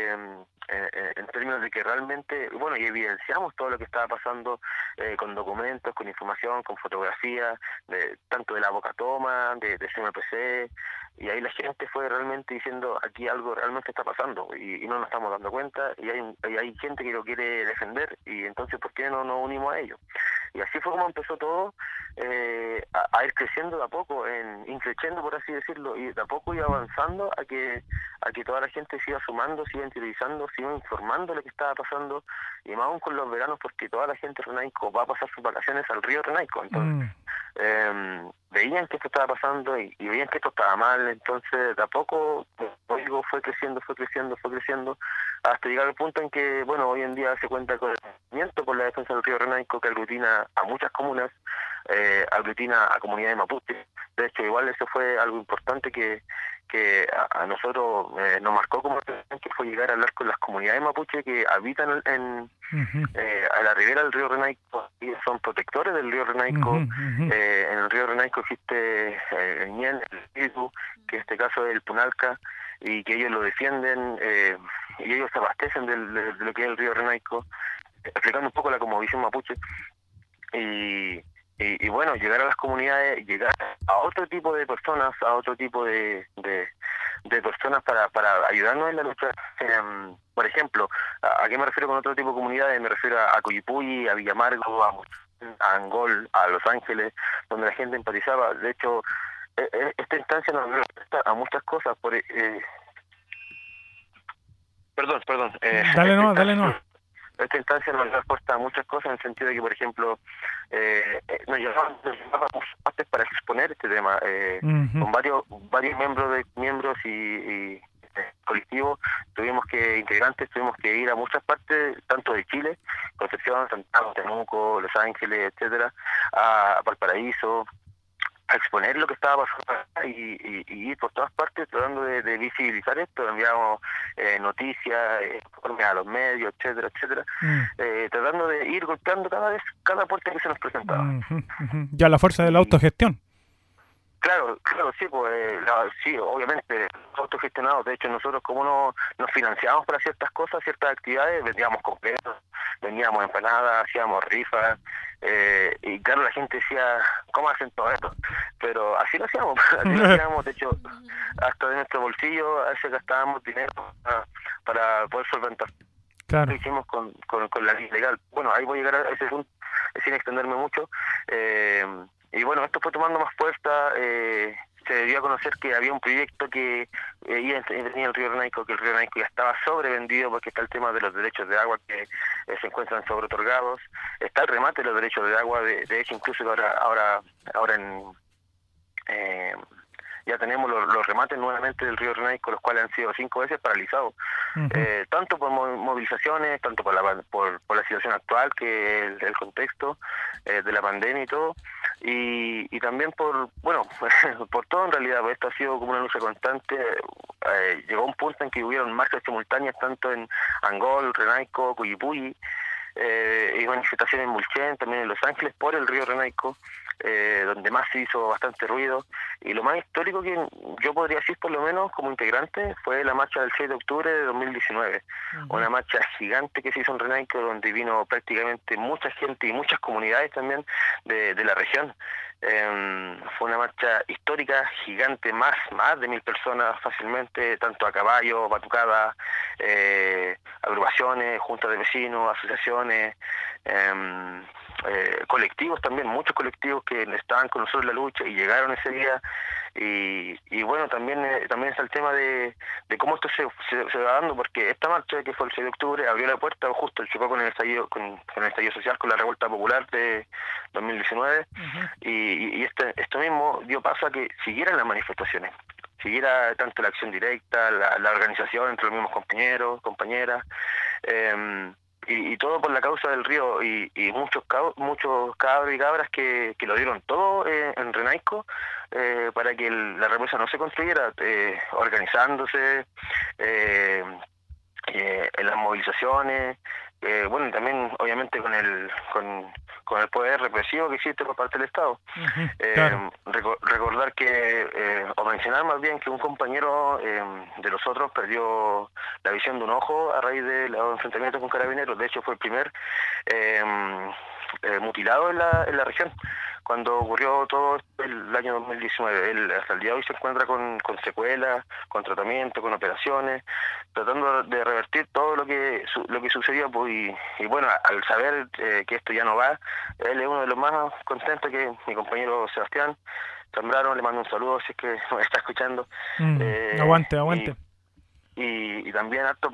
en términos de que realmente, bueno, y evidenciamos todo lo que estaba pasando, con documentos, con información, con fotografías, tanto de la Boca Toma, de CMPC, y ahí la gente fue realmente diciendo, aquí algo realmente está pasando, y no nos estamos dando cuenta, y hay gente que lo quiere defender, y entonces, ¿por qué no nos unimos a ello? Y así fue como empezó todo, a ir creciendo de a poco, increciendo, por así decirlo, y de a poco iba avanzando a que toda la gente se iba sumando, se iba interiorizando, se iba informando de lo que estaba pasando, y más aún con los veranos, porque toda la gente de Renaico va a pasar sus vacaciones al río Renaico. Entonces veían que esto estaba pasando y veían que esto estaba mal. Entonces de a poco el código fue creciendo hasta llegar al punto en que, bueno, hoy en día se cuenta con el movimiento por la defensa del río Renaico, que aglutina a muchas comunas, aglutina a comunidades mapuches. De hecho, igual eso fue algo importante que a nosotros nos marcó como que fue llegar a hablar con las comunidades mapuche que habitan a la ribera del río Renaico, y son protectores del río Renaico. En el río Renaico existe el ñen, el espíritu, que en este caso es el punalca, y que ellos lo defienden, y ellos se abastecen de lo que es el río Renaico, explicando un poco la cosmovisión mapuche. Y bueno, llegar a las comunidades, llegar a otro tipo de personas, a otro tipo de personas para ayudarnos en la lucha. Por ejemplo, ¿a qué me refiero con otro tipo de comunidades? Me refiero a Coyipulli, a Villamargo, a Angol, a Los Ángeles, donde la gente empatizaba. De hecho, esta instancia nos da a muchas cosas. Perdón. Dale no. Esta instancia nos da respuesta a muchas cosas, en el sentido de que, por ejemplo, nos llevamos partes para exponer este tema, con varios miembros y colectivos, integrantes tuvimos que ir a muchas partes, tanto de Chile, Concepción, Santiago, Temuco, Los Ángeles, etcétera, a Valparaíso, a exponer lo que estaba pasando y ir por todas partes tratando de visibilizar esto. Enviamos noticias, informes a los medios, etcétera, tratando de ir golpeando cada puerta que se nos presentaba. Ya la fuerza de la autogestión. Claro, sí, pues sí, obviamente, autogestionados. De hecho, nosotros como nos financiábamos para ciertas cosas, ciertas actividades, vendíamos completos, vendíamos empanadas, hacíamos rifas, y claro, la gente decía, ¿cómo hacen todo esto? Pero así lo hacíamos, de hecho, hasta de nuestro bolsillo a veces gastábamos dinero para poder solventar. Claro. Lo hicimos con la ley legal. Bueno, ahí voy a llegar a ese punto, sin extenderme mucho. Y bueno, esto fue tomando más fuerza. Se dio a conocer que había un proyecto que tenía el río Renaico, que el río Renaico ya estaba sobrevendido, porque está el tema de los derechos de agua que se encuentran sobreotorgados. Está el remate de los derechos de agua, de hecho incluso ahora ya tenemos los remates nuevamente del río Renaico, los cuales han sido 5 veces paralizados, tanto por movilizaciones, tanto por la situación actual, que es el contexto de la pandemia y todo, y también por por todo en realidad, porque esto ha sido como una lucha constante. Llegó un punto en que hubieron marchas simultáneas tanto en Angol, Renaico, Cuyipulli, y manifestaciones en Mulchen, también en Los Ángeles, por el río Renaico, donde más se hizo bastante ruido. Y lo más histórico que yo podría decir, por lo menos como integrante, fue la marcha del 6 de octubre de 2019, una marcha gigante que se hizo en Renaico, donde vino prácticamente mucha gente y muchas comunidades también de la región. Fue una marcha histórica, gigante, más de 1000 personas fácilmente, tanto a caballo, batucadas, agrupaciones, juntas de vecinos, asociaciones, colectivos también, muchos colectivos que estaban con nosotros en la lucha y llegaron ese día. Y bueno, también está el tema de cómo esto se va dando, porque esta marcha, que fue el 6 de octubre, abrió la puerta, justo chocó con el estallido social, con la revuelta popular de 2019, y esto mismo dio paso a que siguieran las manifestaciones, siguiera tanto la acción directa, la organización entre los mismos compañeros, compañeras, y todo por la causa del río, y muchos cabros y cabras que lo dieron todo en Renaico, para que la represa no se construyera, organizándose en las movilizaciones, y también obviamente con el poder represivo que existe por parte del Estado. Claro. Recordar o mencionar más bien que un compañero de los otros perdió la visión de un ojo a raíz de los enfrentamientos con carabineros. De hecho, fue el primer mutilado en la región cuando ocurrió todo el año 2019. Él hasta el día de hoy se encuentra con secuelas, con tratamiento, con operaciones, tratando de revertir todo lo que sucedió, pues, y bueno, al saber que esto ya no va, él es uno de los más contentos, que mi compañero Sebastián Zambrano, le mando un saludo si es que me está escuchando. Aguante. Y también apto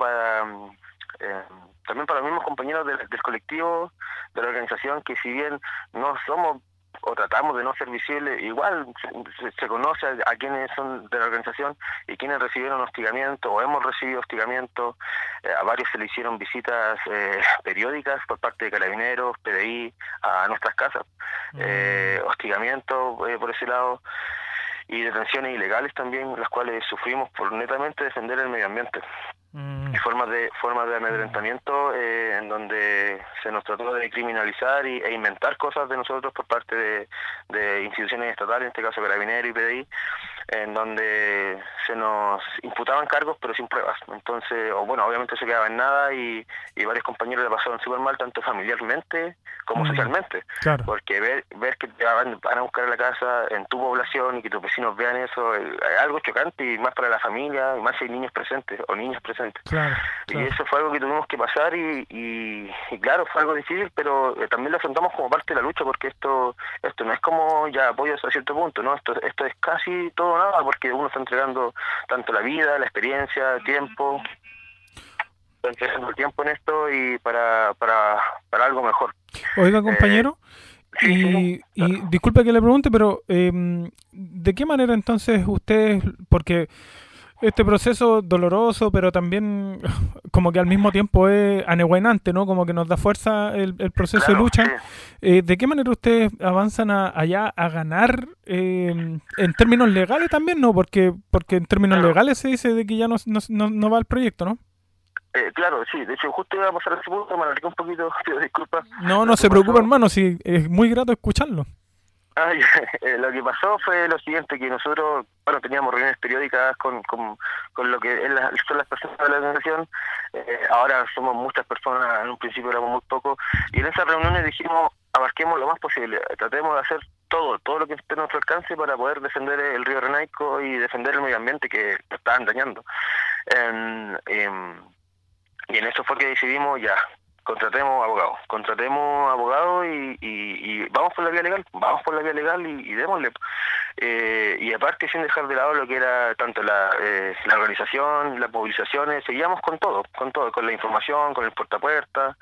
también para los mismos compañeros del colectivo, de la organización, que si bien no somos o tratamos de no ser visibles, igual se conoce a quienes son de la organización y quienes recibieron hostigamiento o hemos recibido hostigamiento. A varios se le hicieron visitas periódicas por parte de carabineros, PDI, a nuestras casas, hostigamiento por ese lado, y detenciones ilegales también, las cuales sufrimos por netamente defender el medio ambiente. Y formas de amedrentamiento en donde se nos trató de criminalizar e inventar cosas de nosotros por parte de instituciones estatales, en este caso Carabineros y PDI, en donde se nos imputaban cargos pero sin pruebas. Entonces, obviamente se quedaba en nada, y varios compañeros le pasaron súper mal, tanto familiarmente como socialmente. Claro. Porque ver que te van a buscar a la casa en tu población y que tus vecinos vean eso es algo chocante, y más para la familia, y más si hay niños presentes o niñas presentes. Claro. Y eso fue algo que tuvimos que pasar, y claro, fue algo difícil, pero también lo afrontamos como parte de la lucha, porque esto no es como ya apoyo a cierto punto, ¿no? Esto es casi todo o nada, porque uno está entregando tanto la vida, la experiencia, tiempo, está entregando el tiempo en esto, y para algo mejor. Oiga, compañero, y disculpe que le pregunte, pero ¿de qué manera entonces ustedes, porque este proceso doloroso, pero también como que al mismo tiempo es aneguainante, ¿no? Como que nos da fuerza el proceso de lucha. ¿De qué manera ustedes avanzan allá a ganar en términos legales también, no? Porque en términos legales se dice de que ya no va el proyecto, ¿no? Claro, sí. De hecho, justo iba a pasar a ese punto, me alargué un poquito, pido disculpas. No se preocupe, hermano, sí, es muy grato escucharlo. Lo que pasó fue lo siguiente, que nosotros teníamos reuniones periódicas con lo que son las personas de la organización. Ahora somos muchas personas, en un principio éramos muy pocos, y en esas reuniones dijimos, abarquemos lo más posible, tratemos de hacer todo lo que esté a nuestro alcance para poder defender el río Renaico y defender el medio ambiente que lo estaban dañando. Y en eso fue que decidimos contratemos abogados y vamos por la vía legal, y démosle. Y aparte, sin dejar de lado lo que era tanto la organización, las movilizaciones, seguíamos con todo, con la información, con el puerta a puerta.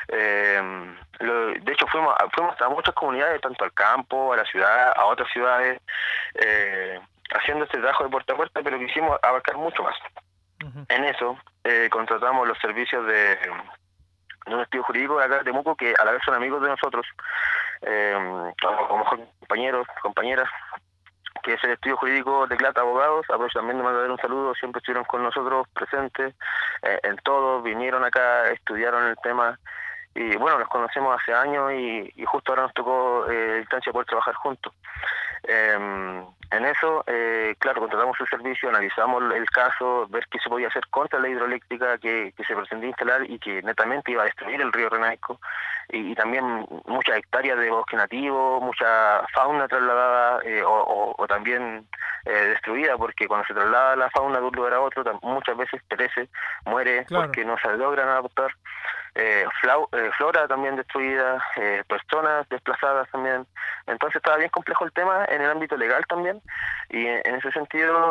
De hecho, fuimos a muchas comunidades, tanto al campo, a la ciudad, a otras ciudades, haciendo este trabajo de puerta a puerta, pero quisimos abarcar mucho más. En eso contratamos los servicios de un estudio jurídico de acá de Temuco, que a la vez son amigos de nosotros, como compañeros, compañeras, que es el estudio jurídico de Clata Abogados. Aprovecho también de mandar un saludo, siempre estuvieron con nosotros presentes en todo, vinieron acá, estudiaron el tema, y bueno, los conocemos hace años y justo ahora nos tocó la instancia de poder trabajar juntos. En eso, claro, contratamos el servicio, analizamos el caso, ver qué se podía hacer contra la hidroeléctrica que se pretendía instalar y que netamente iba a destruir el río Renaico, y también muchas hectáreas de bosque nativo, mucha fauna trasladada o también destruida, porque cuando se traslada la fauna de un lugar a otro muchas veces perece, muere, claro, porque no se logran adaptar. Flora también destruida, personas desplazadas también. Entonces estaba bien complejo el tema en el ámbito legal también, y en ese sentido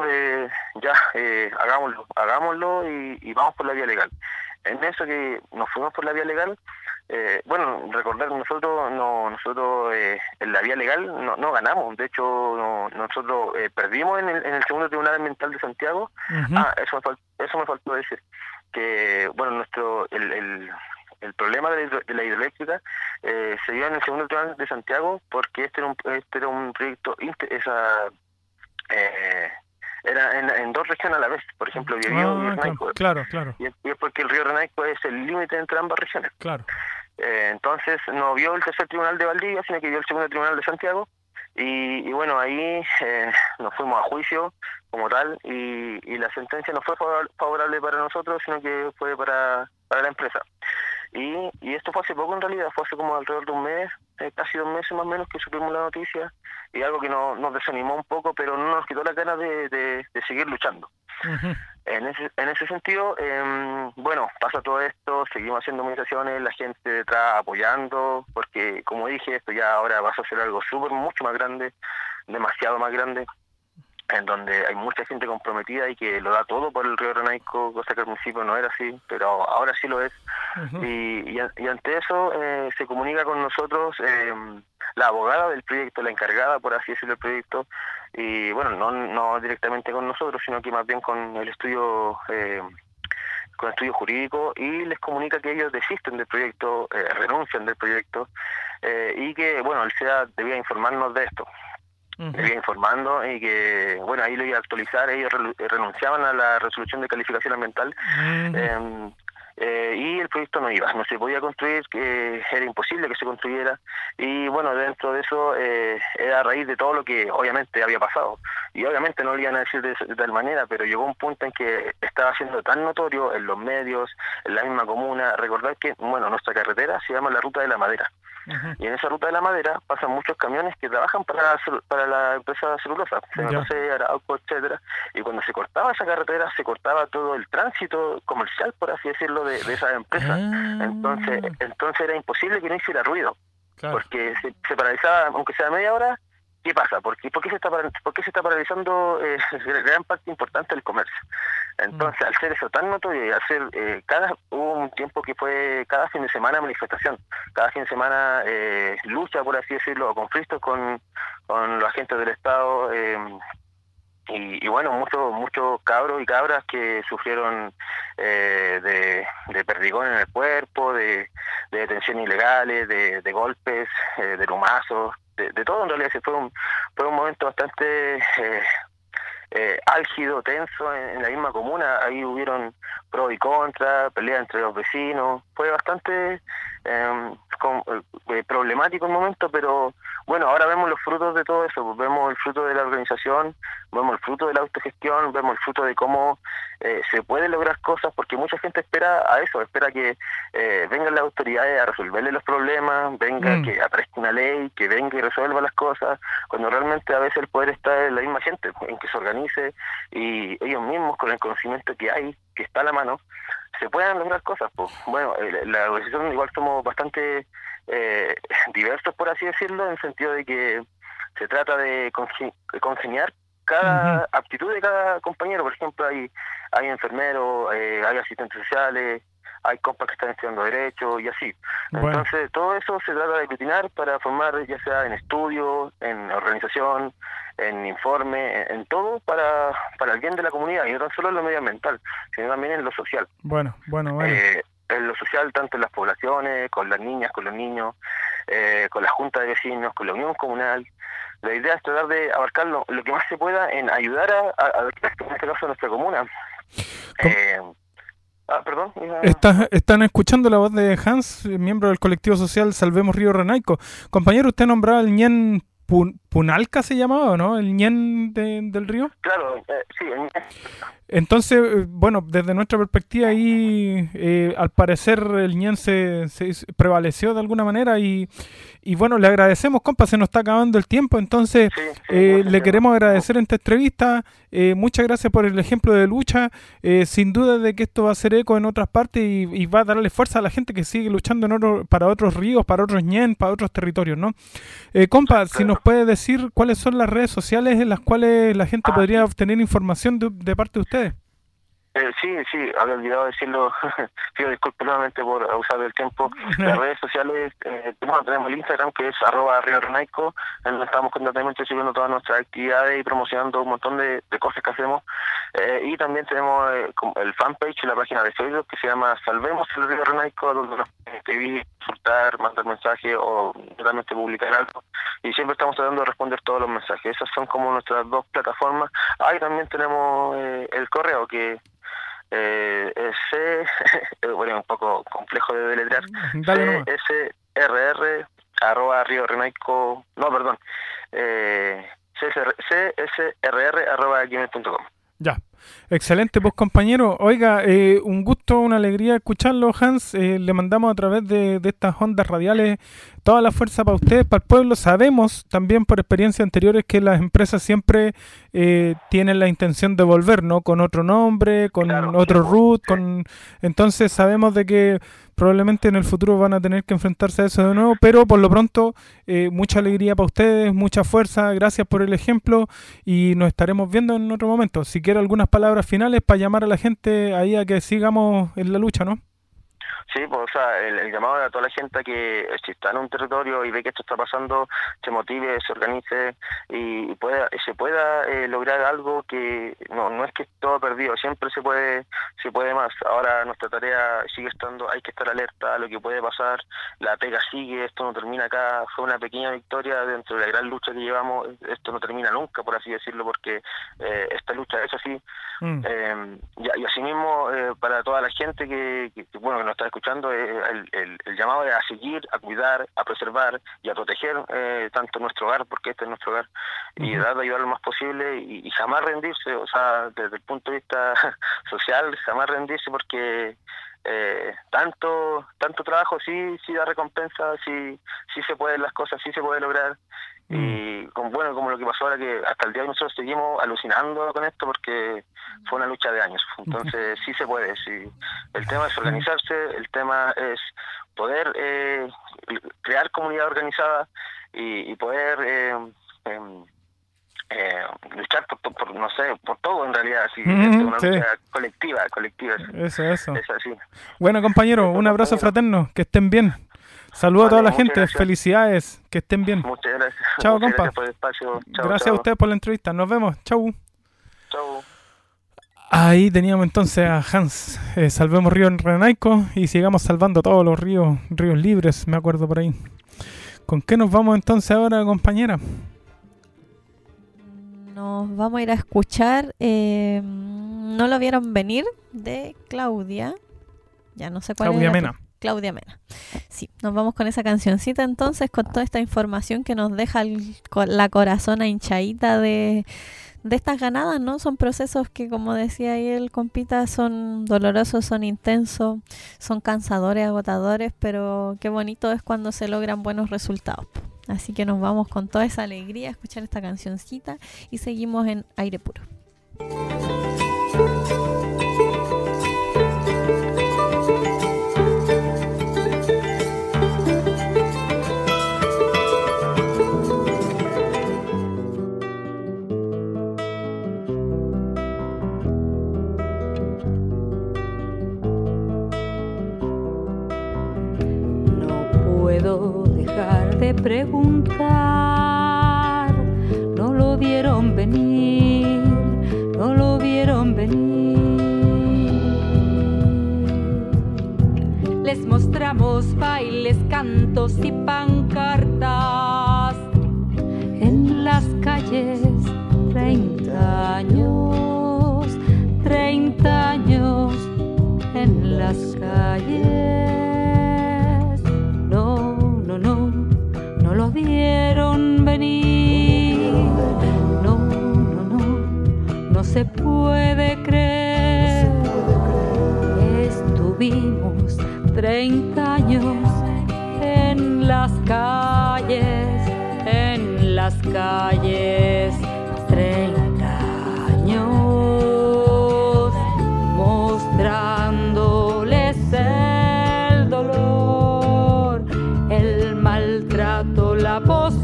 hagámoslo y vamos por la vía legal. En eso que nos fuimos por la vía legal, bueno, recordar que nosotros en la vía legal no ganamos. De hecho, nosotros perdimos en el segundo tribunal ambiental de Santiago. Eso me faltó decir, que bueno, el problema de la hidroeléctrica se dio en el segundo tribunal de Santiago, porque este era un proyecto era en dos regiones a la vez, por ejemplo, Biobío y Renaico. Claro. Y es porque el río Renaico es el límite entre ambas regiones. Claro. Entonces no vio el tercer tribunal de Valdivia, sino que vio el segundo tribunal de Santiago, y bueno, ahí nos fuimos a juicio como tal, y la sentencia no fue favorable para nosotros, sino que fue para la empresa. Y esto fue hace poco, en realidad, fue hace como alrededor de un mes, casi 2 meses más o menos, que supimos la noticia, y algo que nos desanimó un poco, pero no nos quitó la ganas de seguir luchando. En ese sentido, bueno, pasa todo esto, seguimos haciendo movilizaciones, la gente detrás apoyando, porque como dije, esto ya ahora va a ser algo mucho más grande, demasiado más grande, en donde hay mucha gente comprometida y que lo da todo por el río Renaico, cosa que al principio no era así, pero ahora sí lo es. Y ante eso se comunica con nosotros la abogada del proyecto, la encargada, por así decirlo, del proyecto, y bueno, no directamente con nosotros, sino que más bien con el estudio jurídico, y les comunica que ellos desisten del proyecto, renuncian del proyecto, y que bueno, el SEA debía informarnos de esto. Debía informando, y que bueno, ahí lo iba a actualizar. Ellos renunciaban a la resolución de calificación ambiental, y el proyecto no se podía construir, que era imposible que se construyera, y bueno, dentro de eso era a raíz de todo lo que obviamente había pasado, y obviamente no lo iban a decir de tal manera, pero llegó un punto en que estaba siendo tan notorio en los medios, en la misma comuna. Recordar que bueno, nuestra carretera se llama la Ruta de la Madera, y en esa Ruta de la Madera pasan muchos camiones que trabajan para la empresa celulosa, José, Arauco, etcétera, y cuando se cortaba esa carretera, se cortaba todo el tránsito comercial, por así decirlo, de esa empresa. Entonces era imposible que no hiciera ruido, porque se paralizaba, aunque sea media hora. ¿Qué pasa? ¿Por qué se está paralizando gran parte importante del comercio? Entonces, al ser eso tan notorio, y al ser hubo un tiempo que fue cada fin de semana manifestación, cada fin de semana lucha, por así decirlo, o conflictos con los agentes del Estado, y bueno, muchos cabros y cabras que sufrieron de perdigón en el cuerpo, de detenciones ilegales, de golpes, de lumazos, de todo. En realidad fue un momento bastante álgido, tenso en la misma comuna. Ahí hubieron pro y contra, peleas entre los vecinos. Fue bastante problemático el momento, pero bueno, ahora vemos los frutos de todo eso. Vemos el fruto de la organización, vemos el fruto de la autogestión, vemos el fruto de cómo se pueden lograr cosas, porque mucha gente espera a eso, espera que vengan las autoridades a resolverle los problemas, venga que aparezca una ley, que venga y resuelva las cosas, cuando realmente a veces el poder está en la misma gente, en que se organice, y ellos mismos, con el conocimiento que hay, que está a la mano, se puedan lograr cosas. Pues bueno, la organización igual somos bastante diversos, por así decirlo, en el sentido de que se trata de congeniar cada aptitud de cada compañero. Por ejemplo, hay enfermeros, hay asistentes sociales, hay compas que están estudiando derecho y así. Entonces todo eso se trata de aglutinar para formar, ya sea en estudio, en organización, en informe, en todo para el bien de la comunidad, y no tan solo en lo medioambiental, sino también en lo social. Bueno. En lo social, tanto en las poblaciones, con las niñas, con los niños, con la junta de vecinos, con la unión comunal. La idea es tratar de abarcar lo que más se pueda en ayudar a en este caso, a nuestra comuna. Perdón. Están escuchando la voz de Hans, miembro del colectivo social Salvemos Río Renaico. Compañero, usted nombraba el ñen Punalca, ¿se llamaba, no? ¿El ñen del río? Claro, sí, el ñen. Entonces, bueno, desde nuestra perspectiva ahí, al parecer el ñen se prevaleció de alguna manera y bueno, le agradecemos, compa, se nos está acabando el tiempo, entonces le queremos agradecer en esta entrevista, muchas gracias por el ejemplo de lucha, sin duda de que esto va a hacer eco en otras partes y va a darle fuerza a la gente que sigue luchando para otros ríos, para otros ñen, para otros territorios, ¿no? Compa, si nos puede decir cuáles son las redes sociales en las cuales la gente podría obtener información de parte de ustedes. Sí, había olvidado decirlo. Pido disculpas nuevamente por abusar del tiempo. Las redes sociales, tenemos el Instagram, que es @Río Renaico, en donde estamos constantemente subiendo todas nuestras actividades y promocionando un montón de cosas que hacemos. Y también tenemos el fanpage, la página de Facebook, que se llama Salvemos el Río Renaico, donde nos pueden escribir, consultar, mandar mensajes o realmente publicar algo. Y siempre estamos tratando de responder todos los mensajes. Esas son como nuestras dos plataformas. Y también tenemos el correo, que bueno, un poco complejo de deletrear. CSRR@RioRenaico, CSRR@gmail.com. Ya, excelente, pues compañero. Oiga, un gusto, una alegría escucharlo, Hans. Le mandamos a través de estas ondas radiales toda la fuerza para ustedes, para el pueblo. Sabemos también por experiencias anteriores que las empresas siempre tienen la intención de volver, ¿no? Con otro nombre, con otro root, entonces sabemos de que probablemente en el futuro van a tener que enfrentarse a eso de nuevo, pero por lo pronto mucha alegría para ustedes, mucha fuerza, gracias por el ejemplo y nos estaremos viendo en otro momento. Si quiere algunas palabras finales para llamar a la gente ahí a que sigamos en la lucha, ¿no? Sí, pues, o sea, el llamado a toda la gente que si está en un territorio y ve que esto está pasando, se motive, se organice y se pueda lograr algo que no es que es todo perdido, siempre se puede más. Ahora nuestra tarea sigue estando, hay que estar alerta a lo que puede pasar, la pega sigue, esto no termina acá, fue una pequeña victoria dentro de la gran lucha que llevamos, esto no termina nunca, por así decirlo, porque esta lucha es así. Y asimismo, para toda la gente que nos está escuchando, el llamado es a seguir, a cuidar, a preservar y a proteger tanto nuestro hogar, porque este es nuestro hogar, y tratar de ayudar lo más posible y jamás rendirse, o sea, desde el punto de vista social, jamás rendirse, porque tanto trabajo sí da recompensa, sí se pueden las cosas, sí se puede lograr. Y como lo que pasó ahora, que hasta el día de hoy nosotros seguimos alucinando con esto porque fue una lucha de años, entonces sí se puede, sí. El tema es organizarse, el tema es poder crear comunidad organizada y poder luchar por no sé, por todo en realidad, sí, es una lucha colectiva. Eso. Es así. Bueno, compañero, un abrazo fraterno, que estén bien. Saludos a toda la gente, gracias. Felicidades, que estén bien. Muchas gracias. Chao, compa. Gracias por el espacio. Gracias a ustedes por la entrevista. Nos vemos. Chau. Chau. Ahí teníamos entonces a Hans. Salvemos Río Renaico y sigamos salvando todos los ríos libres, me acuerdo por ahí. ¿Con qué nos vamos entonces ahora, compañera? Nos vamos a ir a escuchar No lo vieron venir, de Claudia. Ya no sé cuál Claudia es. Mena. Claudia Mena. Sí, nos vamos con esa cancioncita entonces, con toda esta información que nos deja la corazona hinchadita de estas ganadas, ¿no? Son procesos que, como decía ahí el compita, son dolorosos, son intensos, son cansadores, agotadores, pero qué bonito es cuando se logran buenos resultados. Así que nos vamos con toda esa alegría a escuchar esta cancioncita y seguimos en Aire Puro. Puedo dejar de preguntar, no lo lo vieron venir, no lo vieron venir. Les mostramos bailes, cantos y pancartas en las calles. 30 años en las calles. No lo vieron venir. No se puede creer. Estuvimos 30 años en las calles, 30 años, mostrándoles el dolor, el maltrato, la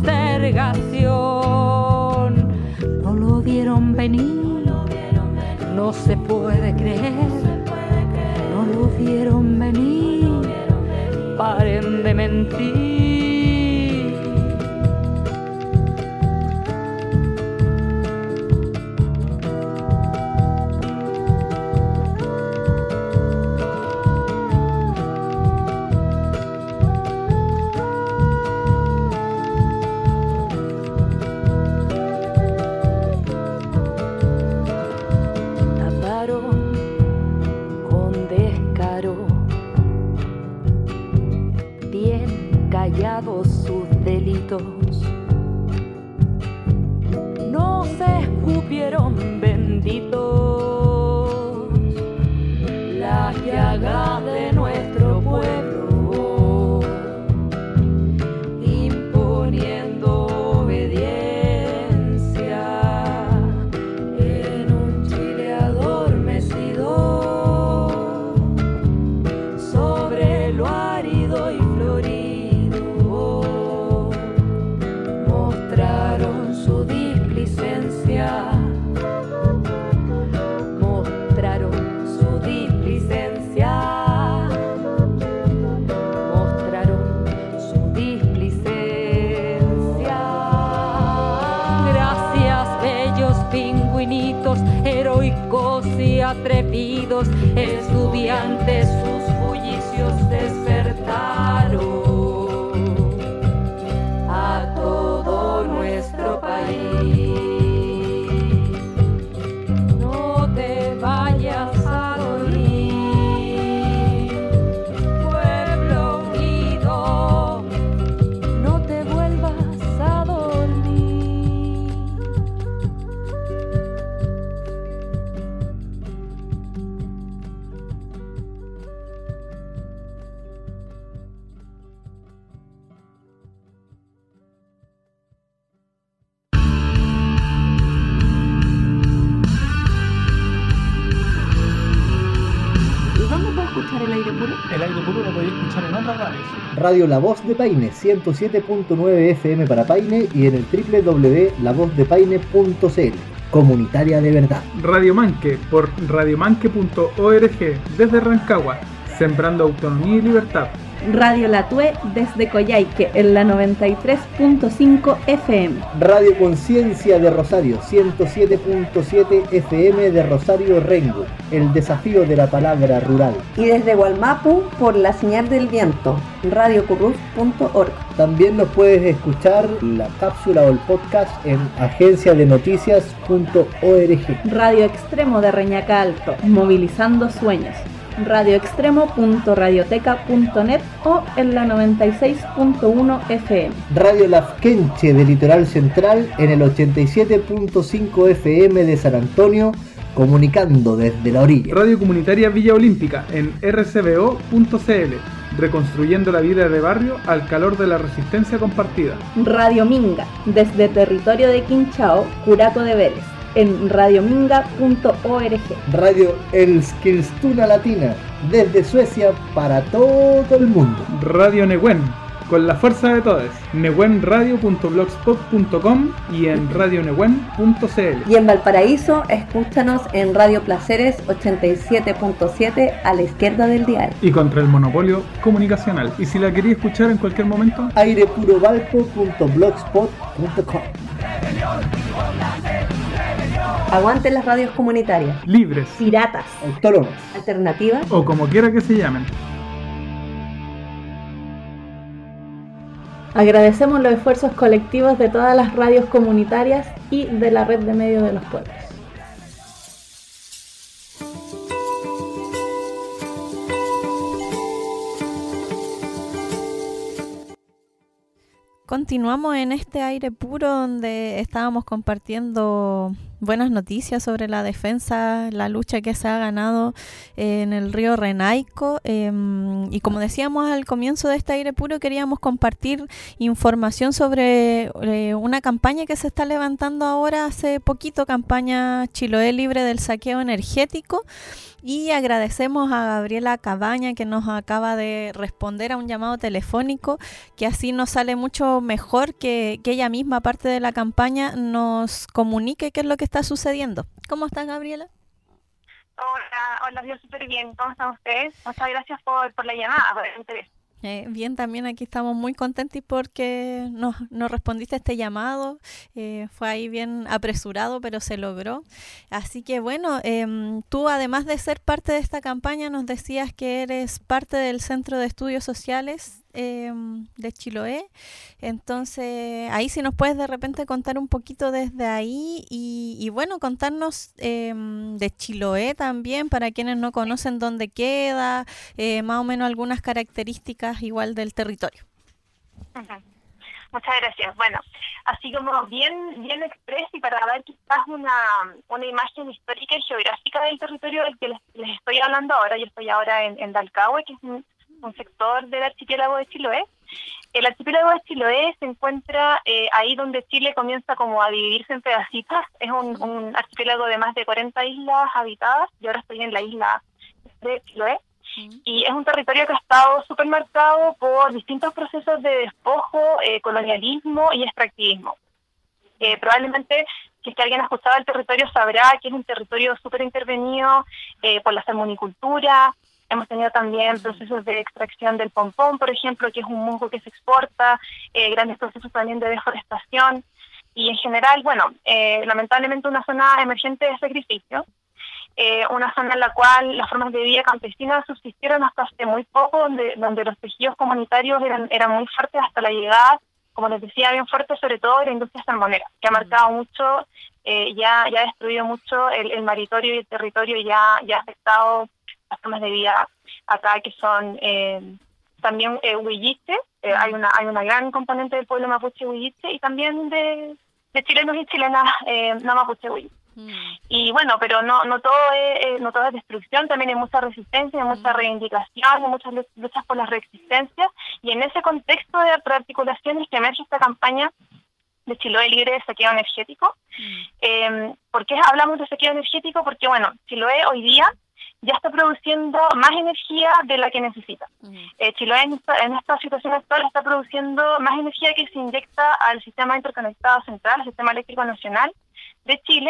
postergación. No lo vieron venir, no se puede creer, no lo vieron venir, paren de mentir. Sus delitos no se escupieron, benditos, las llagas de nuestro pueblo, imponiendo obediencia en un Chile adormecido sobre lo árido y florido. Mostraron su displicencia, Gracias, bellos pingüinitos, heroicos y atrevidos, estudiantes, sus bullicios despertaron a todo nuestro país. No te vayas a dormir, pueblo unido, no te vuelvas a dormir. Escuchar el aire puro. El aire puro lo podéis escuchar en otras radios. Radio La Voz de Paine, 107.9 FM para Paine y en el www.lavozdepaine.cl. Comunitaria de verdad. Radio Manque por radiomanque.org desde Rancagua, sembrando autonomía y libertad. Radio La Tue desde Coyhaique en la 93.5 FM. Radio Conciencia de Rosario, 107.7 FM de Rosario Rengo, el desafío de la palabra rural. Y desde Gualmapu por la señal del viento, radiocurruf.org. También nos puedes escuchar la cápsula o el podcast en agenciadenoticias.org. Radio Extremo de Reñaca Alto, movilizando sueños. radioextremo.radioteca.net o en la 96.1 FM. Radio Lafkenche de Litoral Central en el 87.5 FM de San Antonio, comunicando desde la orilla. Radio Comunitaria Villa Olímpica en rcbo.cl, reconstruyendo la vida de barrio al calor de la resistencia compartida. Radio Minga desde territorio de Quinchao, Curaco de Vélez, en radiominga.org. Radio Eskilstuna Latina desde Suecia para todo el mundo. Radio Nehuen, con la fuerza de todos, nehuenradio.blogspot.com y en radionehuen.cl. Y en Valparaíso, escúchanos en Radio Placeres 87.7 a la izquierda del dial. Y contra el monopolio comunicacional. Y si la quería escuchar en cualquier momento, airepurovalpo.blogspot.com. Aguanten las radios comunitarias. Libres, Piratas. Autónomas. Alternativas. o como quiera que se llamen. Agradecemos los esfuerzos colectivos de todas las radios comunitarias y de la red de medios de los pueblos. Continuamos en este aire puro donde estábamos compartiendo buenas noticias sobre la defensa, la lucha que se ha ganado en el río Renaico, y como decíamos al comienzo de este aire puro, queríamos compartir información sobre una campaña que se está levantando ahora hace poquito, campaña Chiloé libre del saqueo energético. Y agradecemos a Gabriela Cabaña que nos acaba de responder a un llamado telefónico, que así nos sale mucho mejor que ella misma, parte de la campaña, nos comunique qué es lo que está sucediendo. ¿Cómo estás, Gabriela? Hola, yo súper bien. ¿Cómo están ustedes? Muchas gracias por la llamada, por el interés. Bien, también aquí estamos muy contentos porque nos respondiste a este llamado. Fue ahí bien apresurado, pero se logró. Así que bueno, tú además de ser parte de esta campaña, nos decías que eres parte del Centro de Estudios Sociales de Chiloé. Entonces, ahí si nos puedes de repente contar un poquito desde ahí y bueno, contarnos de Chiloé también, para quienes no conocen dónde queda, más o menos algunas características igual del territorio. Muchas gracias. Bueno, así como bien express y para dar quizás una imagen histórica y geográfica del territorio del que les estoy hablando ahora. Yo estoy ahora en Dalcahue, que es un sector del archipiélago de Chiloé. El archipiélago de Chiloé se encuentra ahí donde Chile comienza como a dividirse en pedacitos. Es un archipiélago de más de 40 islas habitadas. Yo ahora estoy en la isla de Chiloé. Y es un territorio que ha estado súper marcado por distintos procesos de despojo, colonialismo y extractivismo. Probablemente, si es que alguien ha escuchado el territorio, sabrá que es un territorio súper intervenido por la salmonicultura. Hemos tenido también procesos de extracción del pompón, por ejemplo, que es un musgo que se exporta, grandes procesos también de deforestación. Y en general, bueno, lamentablemente una zona emergente de sacrificio. Una zona en la cual las formas de vida campesinas subsistieron hasta hace muy poco, donde los tejidos comunitarios eran muy fuertes hasta la llegada, como les decía, bien fuerte sobre todo de la industria salmonera, que ha marcado mucho, ya ha destruido mucho el maritorio y el territorio, ya ha afectado las formas de vida acá, que son también huilliche. Hay una gran componente del pueblo mapuche huilliche y también de chilenos y chilenas no mapuche huilliche. Y bueno, pero no todo es destrucción, también hay mucha resistencia, hay mucha reivindicación, hay muchas luchas por las reexistencias, y en ese contexto de articulaciones que emerge esta campaña de Chiloé libre de saqueo energético. ¿Por qué hablamos de saqueo energético? Porque bueno, Chiloé hoy día ya está produciendo más energía de la que necesita. Chiloé en esta situación actual está produciendo más energía que se inyecta al sistema interconectado central, al sistema eléctrico nacional de Chile.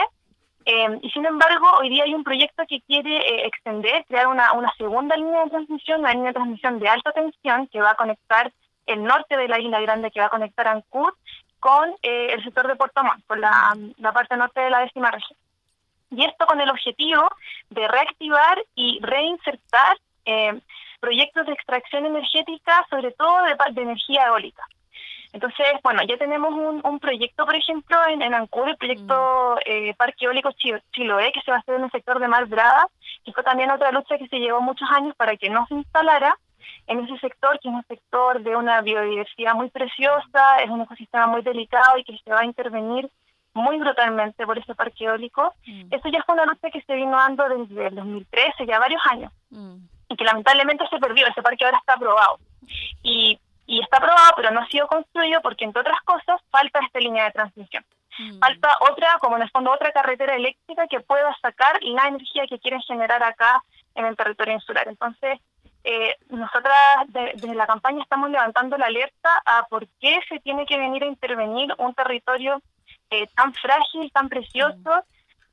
Y sin embargo, hoy día hay un proyecto que quiere crear una segunda línea de transmisión, una línea de transmisión de alta tensión que va a conectar el norte de la Isla Grande, que va a conectar Ancud con el sector de Puerto Montt, con la parte norte de la 10ª región. Y esto con el objetivo de reactivar y reinsertar proyectos de extracción energética, sobre todo de energía eólica. Entonces, bueno, ya tenemos un proyecto, por ejemplo, en Ancud, el proyecto Parque Eólico Chiloé, que se va a hacer en el sector de Mar Brava, que fue también otra lucha que se llevó muchos años para que no se instalara en ese sector, que es un sector de una biodiversidad muy preciosa, es un ecosistema muy delicado y que se va a intervenir muy brutalmente por ese parque eólico. Eso ya fue una lucha que se vino dando desde el 2013, ya varios años, y que lamentablemente se perdió. Ese parque ahora está aprobado. Y está aprobado, pero no ha sido construido porque, entre otras cosas, falta esta línea de transmisión. Falta otra, como en el fondo, otra carretera eléctrica que pueda sacar la energía que quieren generar acá en el territorio insular. Entonces, nosotras desde la campaña estamos levantando la alerta a por qué se tiene que venir a intervenir un territorio tan frágil, tan precioso,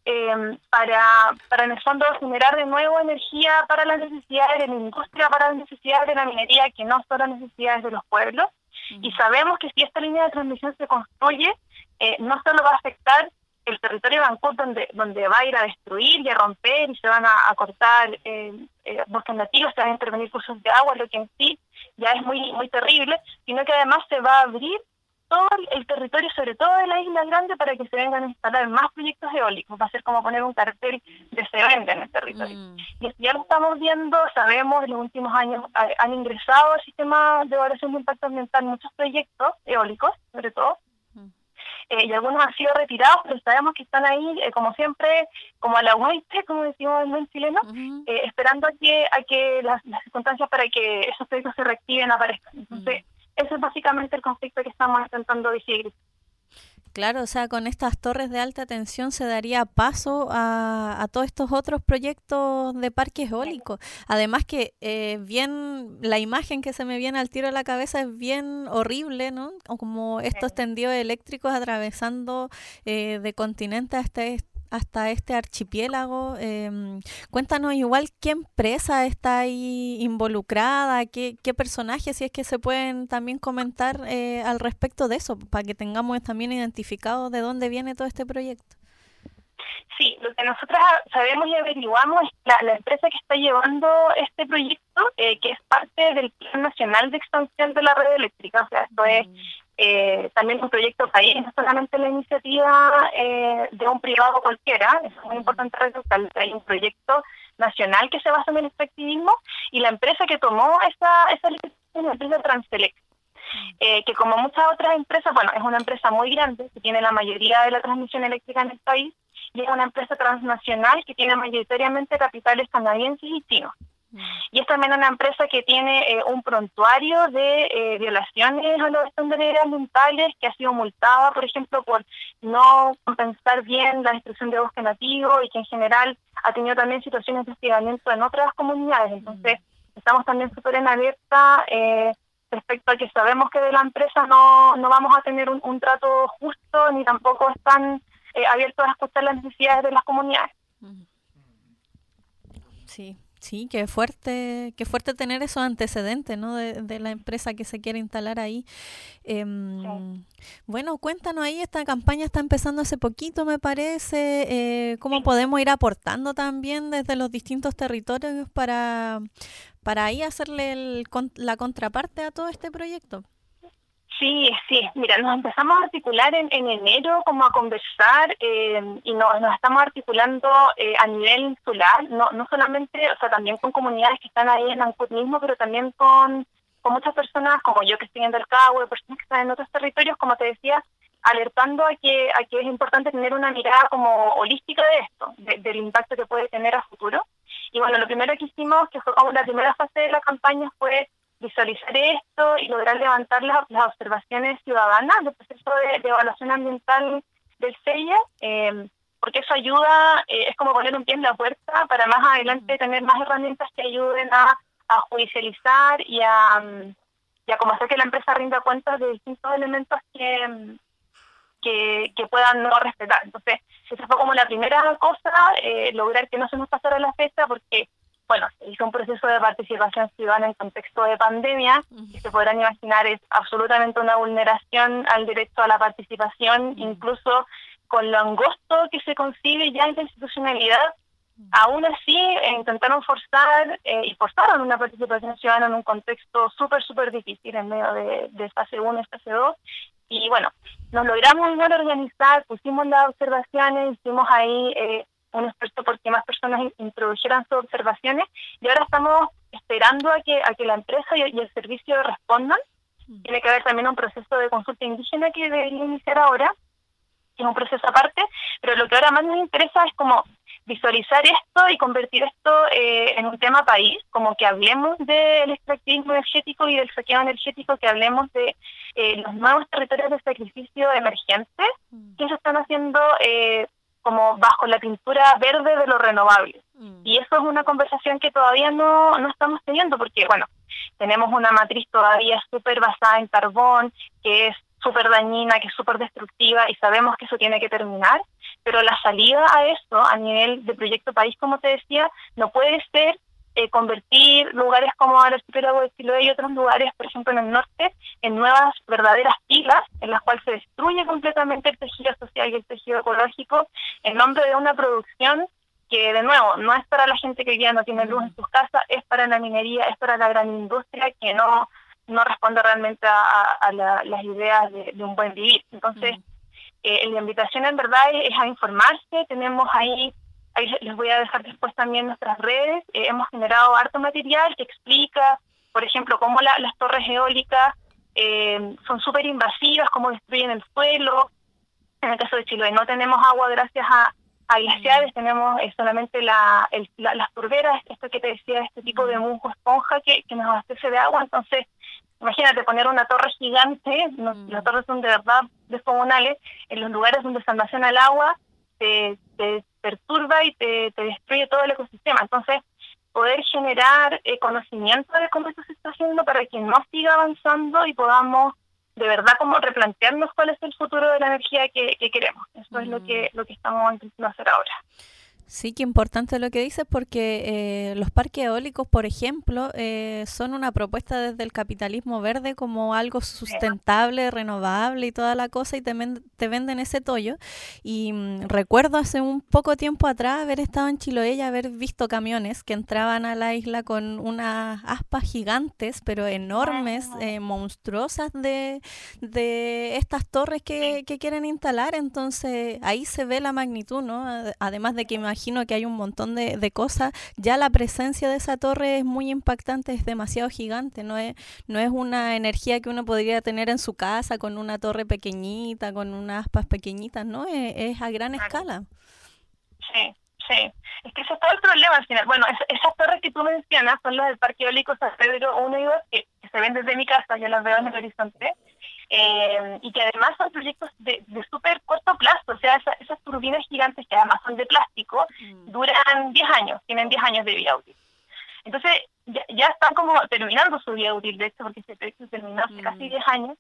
para en el fondo generar de nuevo energía para las necesidades de la industria, para las necesidades de la minería, que no son las necesidades de los pueblos. Y sabemos que si esta línea de transmisión se construye, no solo va a afectar el territorio de Vancouver donde va a ir a destruir y a romper y se van a cortar bosques nativos, se van a intervenir cursos de agua, lo que en sí ya es muy muy terrible, sino que además se va a abrir todo el territorio, sobre todo de la Isla Grande, para que se vengan a instalar más proyectos eólicos. Va a ser como poner un cartel de se vende en el territorio. Y ya lo estamos viendo, sabemos, en los últimos años han ingresado al sistema de evaluación de impacto ambiental muchos proyectos eólicos, sobre todo, y algunos han sido retirados, pero sabemos que están ahí, como siempre, como a la guaite, como decimos en buen chileno, esperando a que las circunstancias para que esos proyectos se reactiven aparezcan. Entonces, ese es básicamente el conflicto que estamos intentando visibilizar. Claro, o sea, con estas torres de alta tensión se daría paso a todos estos otros proyectos de parques eólicos. Además que la imagen que se me viene al tiro de la cabeza es bien horrible, ¿no? O como estos tendidos eléctricos atravesando de continente hasta este archipiélago. Cuéntanos igual qué empresa está ahí involucrada, qué personajes, si es que se pueden también comentar al respecto de eso, para que tengamos también identificado de dónde viene todo este proyecto. Sí, lo que nosotros sabemos y averiguamos es la empresa que está llevando este proyecto, que es parte del Plan Nacional de Expansión de la Red Eléctrica. O sea, esto es también un proyecto país, no solamente la iniciativa de un privado cualquiera. Es muy importante resaltar que hay un proyecto nacional que se basa en el extractivismo, y la empresa que tomó esa licitación es la empresa Transelec, que como muchas otras empresas, bueno, es una empresa muy grande que tiene la mayoría de la transmisión eléctrica en el país, y es una empresa transnacional que tiene mayoritariamente capitales canadienses y chinos. Y es también una empresa que tiene un prontuario de violaciones a los estándares ambientales, que ha sido multada, por ejemplo, por no compensar bien la destrucción de bosque nativo, y que en general ha tenido también situaciones de hostigamiento en otras comunidades. Entonces, estamos también súper en alerta respecto a que sabemos que de la empresa no vamos a tener un trato justo, ni tampoco están abiertos a escuchar las necesidades de las comunidades. Sí, qué fuerte tener esos antecedentes, ¿no? De la empresa que se quiere instalar ahí. Bueno, cuéntanos ahí, esta campaña está empezando hace poquito, me parece. ¿Cómo podemos ir aportando también desde los distintos territorios para ahí hacerle la contraparte a todo este proyecto? Sí, mira, nos empezamos a articular en enero, como a conversar, y nos estamos articulando a nivel insular, no solamente, o sea, también con comunidades que están ahí en Ancud mismo, pero también con muchas personas como yo que estoy en Dalcahue, personas que están en otros territorios, como te decía, alertando a que es importante tener una mirada como holística de esto, del impacto que puede tener a futuro. Y bueno, lo primero que hicimos, que fue como la primera fase de la campaña, fue visualizar esto y lograr levantar las observaciones ciudadanas del proceso de evaluación ambiental del CEIA, porque eso ayuda, es como poner un pie en la puerta para más adelante tener más herramientas que ayuden a judicializar y a como hacer que la empresa rinda cuentas de distintos elementos que puedan no respetar. Entonces, esa fue como la primera cosa, lograr que no se nos pasara la fecha, porque bueno, se hizo un proceso de participación ciudadana en contexto de pandemia, que se podrán imaginar es absolutamente una vulneración al derecho a la participación, incluso con lo angosto que se concibe ya en la institucionalidad. Aún así, intentaron forzar y forzaron una participación ciudadana en un contexto súper difícil, en medio de fase 1 y fase 2. Y bueno, nos logramos organizar, pusimos las observaciones, hicimos ahí un esfuerzo porque más personas introdujeran sus observaciones, y ahora estamos esperando a que la empresa y el servicio respondan. Tiene que haber también un proceso de consulta indígena que debería iniciar ahora, que es un proceso aparte, pero lo que ahora más nos interesa es como visualizar esto y convertir esto en un tema país, como que hablemos del extractivismo energético y del saqueo energético, que hablemos de los nuevos territorios de sacrificio emergentes que se están haciendo como bajo la pintura verde de lo renovable. Y eso es una conversación que todavía no estamos teniendo, porque bueno, tenemos una matriz todavía súper basada en carbón, que es súper dañina, que es súper destructiva, y sabemos que eso tiene que terminar, pero la salida a eso, a nivel de proyecto país, como te decía, no puede ser convertir lugares como el archipiélago de Chiloé y otros lugares, por ejemplo en el norte, en nuevas verdaderas pilas en las cuales cual se destruye completamente el tejido social y el tejido ecológico en nombre de una producción que, de nuevo, no es para la gente que ya no tiene luz en sus casas, es para la minería, es para la gran industria que no responde realmente a las ideas de un buen vivir. Entonces, la invitación en verdad es a informarse. Tenemos ahí les voy a dejar después también nuestras redes. Hemos generado harto material que explica, por ejemplo, cómo las torres eólicas son súper invasivas, cómo destruyen el suelo. En el caso de Chiloé no tenemos agua gracias a glaciares, tenemos solamente las turberas, esto que te decía, este tipo de musgo esponja que nos abastece de agua. Entonces, imagínate poner una torre gigante, las torres son de verdad descomunales, en los lugares donde se almacena el agua, te perturba y te destruye todo el ecosistema. Entonces, poder generar conocimiento de cómo esto se está haciendo para que no siga avanzando y podamos de verdad como replantearnos cuál es el futuro de la energía que queremos. Eso es lo que estamos intentando hacer ahora. Sí, qué importante lo que dices, porque los parques eólicos, por ejemplo, son una propuesta desde el capitalismo verde como algo sustentable, renovable y toda la cosa, y te venden ese tollo. Y recuerdo hace un poco tiempo atrás haber estado en Chiloé y haber visto camiones que entraban a la isla con unas aspas gigantes, pero enormes, monstruosas de estas torres que quieren instalar. Entonces ahí se ve la magnitud, ¿no? Además de que imagino que hay un montón de cosas, ya la presencia de esa torre es muy impactante, es demasiado gigante, no es una energía que uno podría tener en su casa con una torre pequeñita, con unas aspas pequeñitas, ¿no? Es a gran escala. Sí. Es que ese es todo el problema al final. Bueno, esas torres que tú mencionas son las del Parque Eólico San Pedro 1 y 2, que se ven desde mi casa, yo las veo en el horizonte. Y que además son proyectos de súper corto plazo, o sea, esas turbinas gigantes que además son de plástico, duran 10 años, tienen 10 años de vida útil. Entonces, ya están como terminando su vida útil, de hecho, porque ese proyecto terminó hace casi 10 años,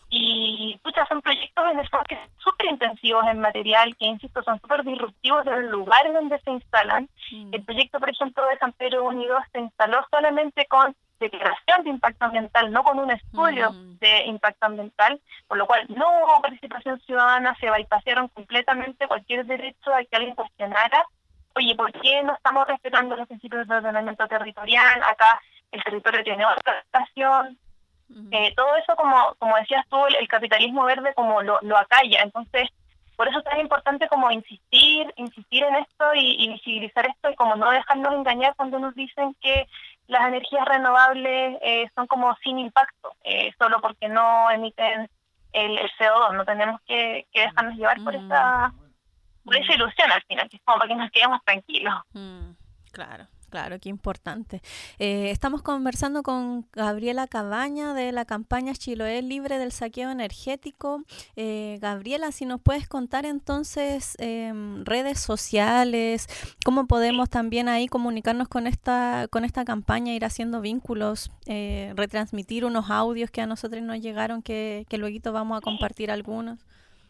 y son proyectos en el fondo que son súper intensivos en material, que, insisto, son súper disruptivos de los lugares donde se instalan. El proyecto, por ejemplo, de San Pedro Unido se instaló solamente con declaración de impacto ambiental, no con un estudio de impacto ambiental, por lo cual no hubo participación ciudadana, se bypasaron completamente cualquier derecho a que alguien cuestionara, oye, ¿por qué no estamos respetando los principios de ordenamiento territorial? Acá el territorio tiene otra adaptación. Todo eso, como decías tú, el capitalismo verde como lo acalla. Entonces, por eso es tan importante como insistir en esto y visibilizar esto, y como no dejarnos engañar cuando nos dicen que las energías renovables son como sin impacto, solo porque no emiten el CO2. No tenemos que dejarnos llevar por esa ilusión al final, que es como para que nos quedemos tranquilos. Claro, qué importante. Estamos conversando con Gabriela Cabaña de la campaña Chiloé Libre del Saqueo Energético. Gabriela, si nos puedes contar entonces redes sociales, cómo podemos también ahí comunicarnos con esta campaña, ir haciendo vínculos, retransmitir unos audios que a nosotros nos llegaron, que luego vamos a compartir algunos.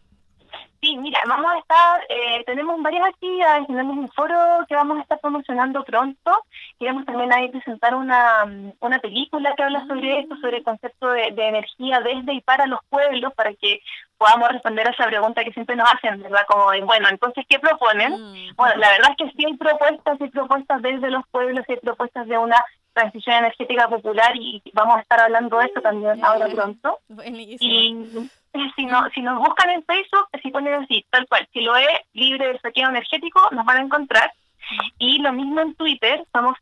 Sí, mira, vamos a estar, tenemos varias actividades, tenemos un foro que vamos a estar promocionando pronto. Queremos también ahí presentar una película que habla sobre esto, sobre el concepto de energía desde y para los pueblos, para que podamos responder a esa pregunta que siempre nos hacen, ¿verdad? Como de, bueno, entonces, ¿qué proponen? Bueno, la verdad es que sí hay propuestas desde los pueblos, hay propuestas de una transición energética popular, y vamos a estar hablando de eso también ahora pronto. Buenísimo. Y si nos buscan en Facebook, si ponen así, tal cual, Chiloé Libre del Saqueo Energético, nos van a encontrar. Y lo mismo en Twitter, somos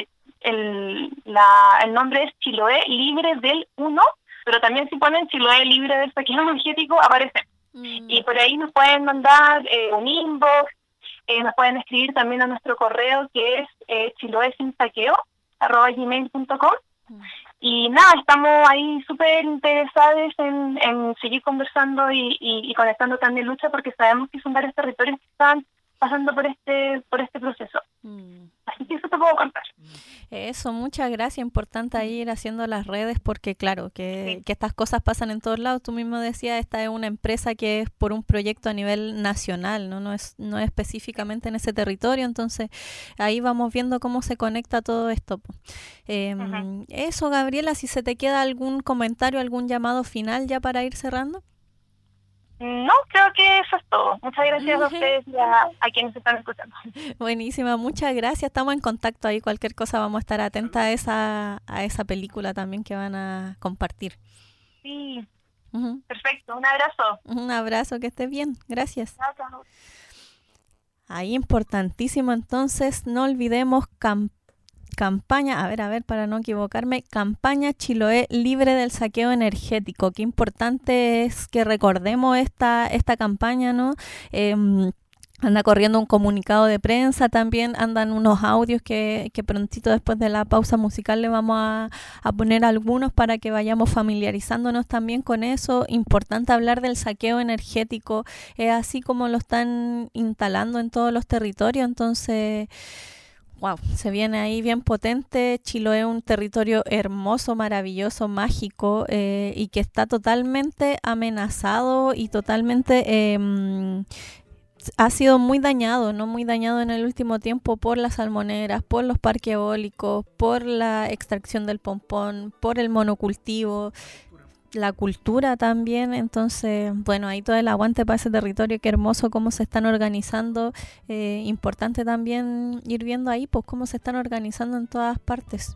el nombre es Chiloé Libre del 1, pero también si ponen Chiloé Libre del Saqueo Energético, aparece. Y por ahí nos pueden mandar un inbox, nos pueden escribir también a nuestro correo, que es chiloesinsaqueo@gmail.com. Y nada, estamos ahí súper interesados en seguir conversando y conectando también lucha, porque sabemos que son varios territorios que están pasando por este proceso. Así que eso te puedo contar. Eso, muchas gracias. Importante ir haciendo las redes, porque claro, que estas cosas pasan en todos lados. Tú mismo decías, esta es una empresa que es por un proyecto a nivel nacional, no es específicamente en ese territorio. Entonces ahí vamos viendo cómo se conecta todo esto. Eso, Gabriela, si se te queda algún comentario, algún llamado final ya para ir cerrando. No, creo que eso es todo. Muchas gracias a ustedes y a quienes están escuchando. Buenísima, muchas gracias. Estamos en contacto ahí. Cualquier cosa vamos a estar atentas a esa película también que van a compartir. Sí, perfecto. Un abrazo. Un abrazo, que estés bien. Gracias. Chao. Ahí importantísimo, entonces, no olvidemos campaña, a ver, para no equivocarme, campaña Chiloé libre del saqueo energético. Qué importante es que recordemos esta campaña, ¿no? Anda corriendo un comunicado de prensa, también andan unos audios que prontito después de la pausa musical le vamos a poner algunos para que vayamos familiarizándonos también con eso. Importante hablar del saqueo energético, así como lo están instalando en todos los territorios, entonces... Wow, se viene ahí bien potente. Chiloé es un territorio hermoso, maravilloso, mágico y que está totalmente amenazado y totalmente ha sido muy dañado, ¿no? Muy dañado en el último tiempo por las salmoneras, por los parques eólicos, por la extracción del pompón, por el monocultivo, la cultura también. Entonces, bueno, ahí todo el aguante para ese territorio, qué hermoso cómo se están organizando. Importante también ir viendo ahí pues cómo se están organizando en todas partes.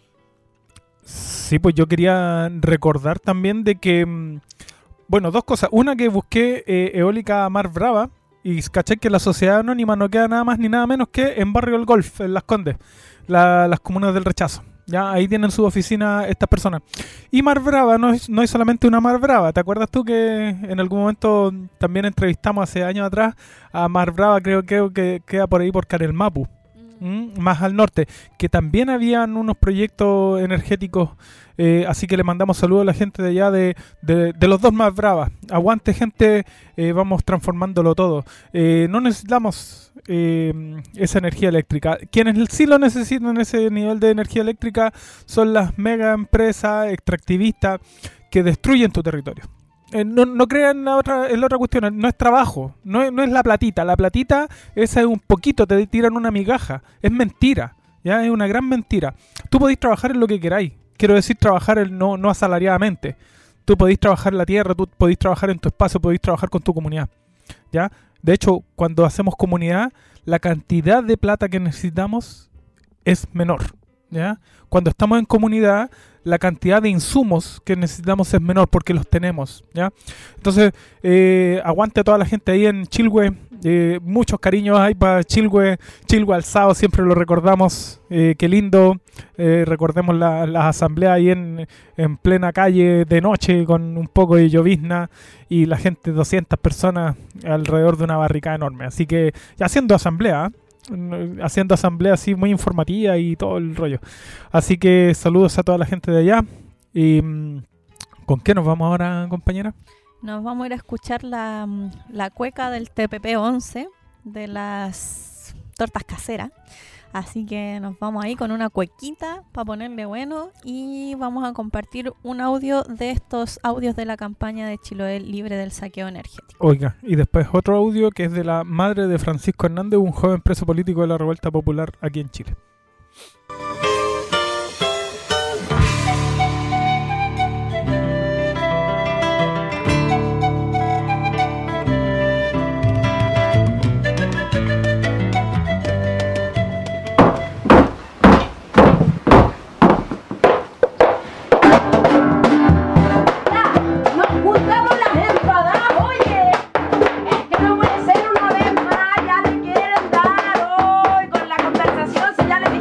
Sí, pues yo quería recordar también de que, bueno, dos cosas. Una, que busqué eólica Mar Brava y caché que la sociedad anónima no queda nada más ni nada menos que en Barrio El Golf, en Las Condes, las comunas del rechazo. Ya, ahí tienen su oficina estas personas. Y Mar Brava no es solamente una Mar Brava. ¿Te acuerdas tú que en algún momento también entrevistamos hace años atrás a Mar Brava? Creo que queda por ahí por Carelmapu, más al norte, que también habían unos proyectos energéticos. Así que le mandamos saludos a la gente de allá de los dos Mar Bravas. Aguante, gente, vamos transformándolo todo. No necesitamos esa energía eléctrica. Quienes sí lo necesitan, ese nivel de energía eléctrica, son las mega empresas extractivistas que destruyen tu territorio. No crean en la otra cuestión, no es trabajo, no es la platita. La platita, esa es un poquito, te tiran una migaja. Es mentira, ya es una gran mentira. Tú podéis trabajar en lo que queráis. Quiero decir, trabajar no asalariadamente. Tú podéis trabajar en la tierra, tú podéis trabajar en tu espacio, podéis trabajar con tu comunidad, ¿ya? De hecho, cuando hacemos comunidad, la cantidad de plata que necesitamos es menor, ¿ya? Cuando estamos en comunidad, la cantidad de insumos que necesitamos es menor porque los tenemos, ¿ya? Entonces, aguante a toda la gente ahí en Chilhue. Muchos cariños hay para Chilhue alzado, siempre lo recordamos. Qué lindo. Recordemos las asambleas ahí en plena calle de noche con un poco de llovizna y la gente, 200 personas alrededor de una barricada enorme. Así que, haciendo asamblea así muy informativa y todo el rollo. Así que saludos a toda la gente de allá. Y ¿con qué nos vamos ahora, compañera? Nos vamos a ir a escuchar la cueca del TPP-11 de las tortas caseras. Así que nos vamos ahí con una cuequita para ponerle bueno y vamos a compartir un audio de estos audios de la campaña de Chiloé libre del saqueo energético. Oiga, y después otro audio que es de la madre de Francisco Hernández, un joven preso político de la revuelta popular aquí en Chile. Ya le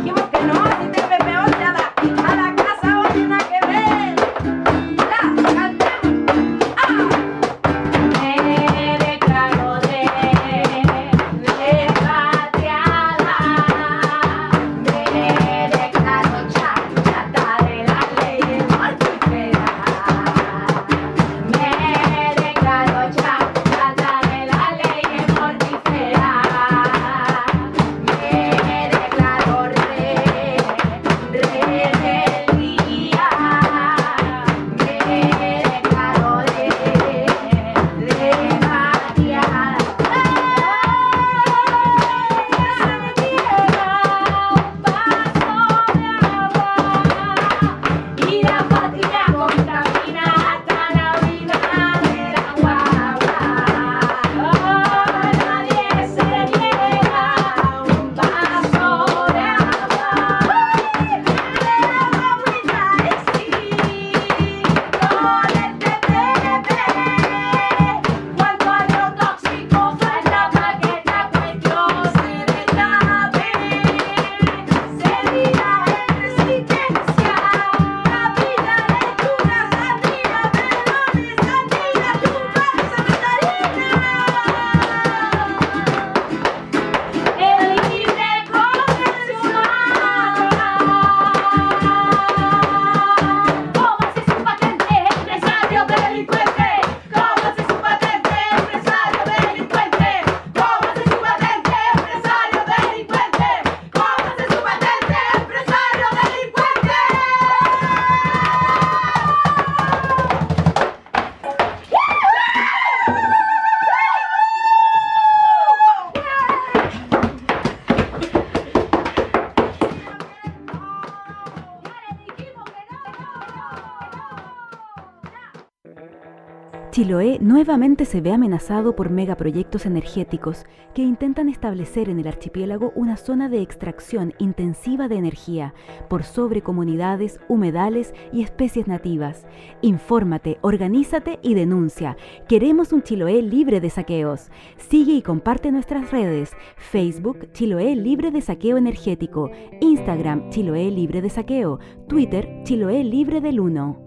Chiloé nuevamente se ve amenazado por megaproyectos energéticos que intentan establecer en el archipiélago una zona de extracción intensiva de energía por sobre comunidades, humedales y especies nativas. Infórmate, organízate y denuncia. Queremos un Chiloé libre de saqueos. Sigue y comparte nuestras redes: Facebook Chiloé Libre de Saqueo Energético, Instagram Chiloé Libre de Saqueo, Twitter Chiloé Libre del Uno.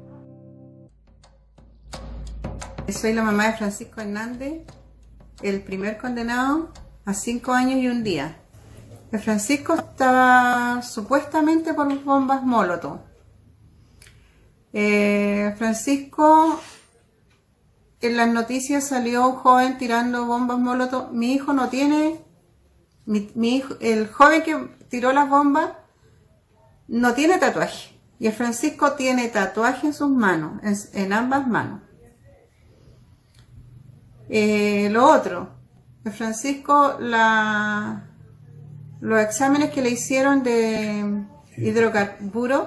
Soy la mamá de Francisco Hernández, el primer condenado a 5 años y un día. Francisco estaba supuestamente por bombas Molotov. Francisco, en las noticias salió un joven tirando bombas Molotov. Mi hijo no tiene, mi hijo, el joven que tiró las bombas no tiene tatuaje. Y el Francisco tiene tatuaje en sus manos, en ambas manos. Lo otro, el Francisco, los exámenes que le hicieron de hidrocarburos,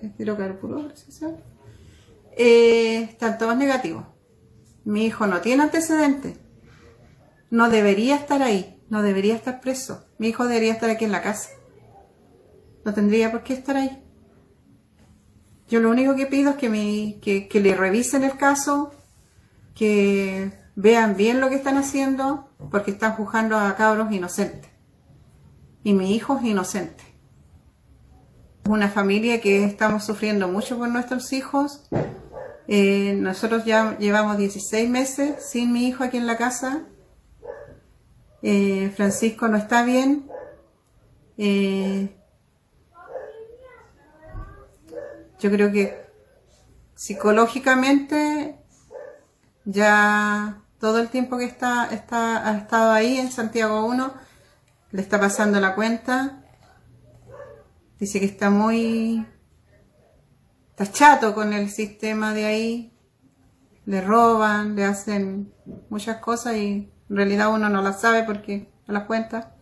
están todos negativos. Mi hijo no tiene antecedentes, no debería estar ahí, no debería estar preso. Mi hijo debería estar aquí en la casa, no tendría por qué estar ahí. Yo lo único que pido es que le revisen el caso, que vean bien lo que están haciendo, porque están juzgando a cabros inocentes. Y mi hijo es inocente. Es una familia que estamos sufriendo mucho por nuestros hijos. Nosotros ya llevamos 16 meses sin mi hijo aquí en la casa. Francisco no está bien. Yo creo que psicológicamente ya todo el tiempo que ha estado ahí en Santiago 1, le está pasando la cuenta. Dice que está chato con el sistema de ahí. Le roban, le hacen muchas cosas y en realidad uno no las sabe porque no las cuenta.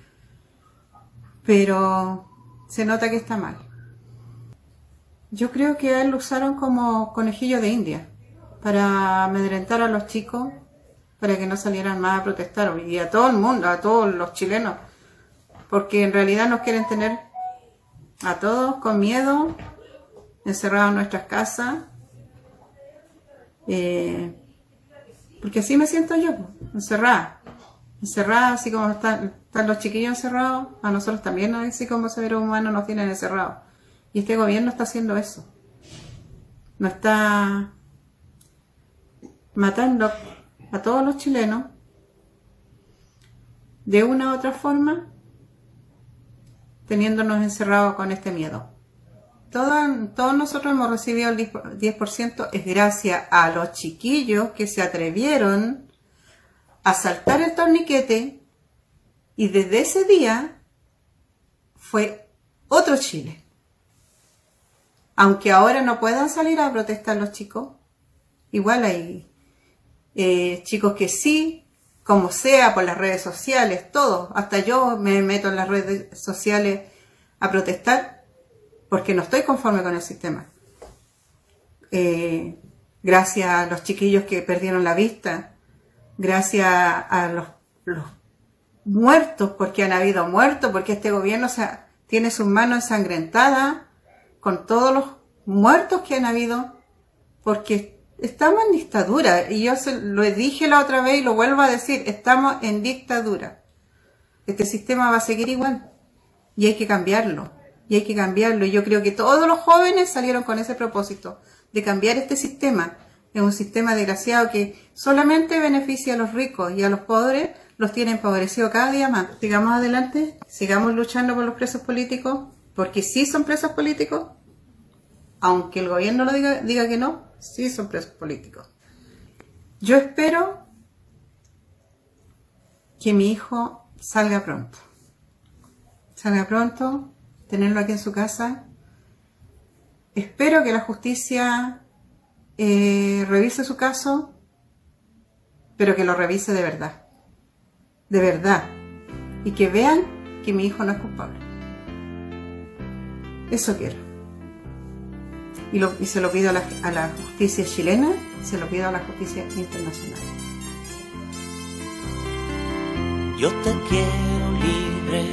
Pero se nota que está mal. Yo creo que a él lo usaron como conejillo de India para amedrentar a los chicos, para que no salieran más a protestar, y a todo el mundo, a todos los chilenos, porque en realidad nos quieren tener a todos con miedo, encerrados en nuestras casas, porque así me siento yo, encerrada, así como están los chiquillos encerrados, a nosotros también, así como seres humanos nos tienen encerrados, y este gobierno está haciendo eso, no está matando a todos los chilenos de una u otra forma, teniéndonos encerrados con este miedo. Todos nosotros hemos recibido el 10%, es gracias a los chiquillos que se atrevieron a saltar el torniquete, y desde ese día fue otro Chile. Aunque ahora no puedan salir a protestar los chicos, igual hay chicos que sí, como sea, por las redes sociales, todo. Hasta yo me meto en las redes sociales a protestar porque no estoy conforme con el sistema. Gracias a los chiquillos que perdieron la vista, gracias a los muertos, porque han habido muertos, porque este gobierno tiene sus manos ensangrentadas con todos los muertos que han habido, porque estamos en dictadura, y yo lo dije la otra vez y lo vuelvo a decir, estamos en dictadura. Este sistema va a seguir igual, y hay que cambiarlo, y yo creo que todos los jóvenes salieron con ese propósito, de cambiar este sistema. Es un sistema desgraciado que solamente beneficia a los ricos, y a los pobres los tiene empobrecidos cada día más. Sigamos adelante, sigamos luchando por los presos políticos, porque sí son presos políticos, aunque el gobierno lo diga que no, sí son presos políticos. Yo espero que mi hijo salga pronto, tenerlo aquí en su casa. Espero que la justicia revise su caso, pero que lo revise de verdad, y que vean que mi hijo no es culpable. Eso quiero. y se lo pido a la justicia chilena, se lo pido a la justicia internacional. Yo te quiero libre,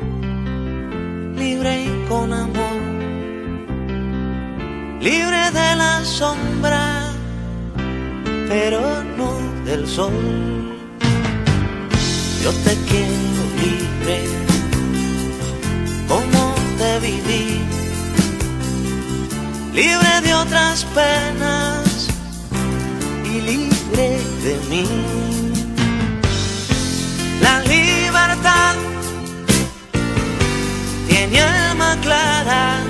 libre y con amor, libre de la sombra, pero no del sol. Yo te quiero libre, como te viví, libre de otras penas y libre de mí. La libertad tiene alma clara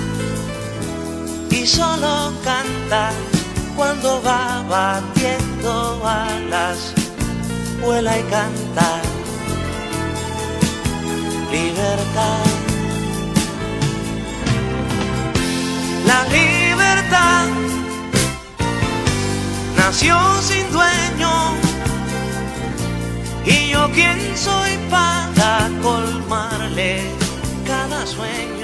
y solo canta cuando va batiendo alas. Vuela y canta, libertad. La libertad nació sin dueño, y yo quién soy para colmarle cada sueño.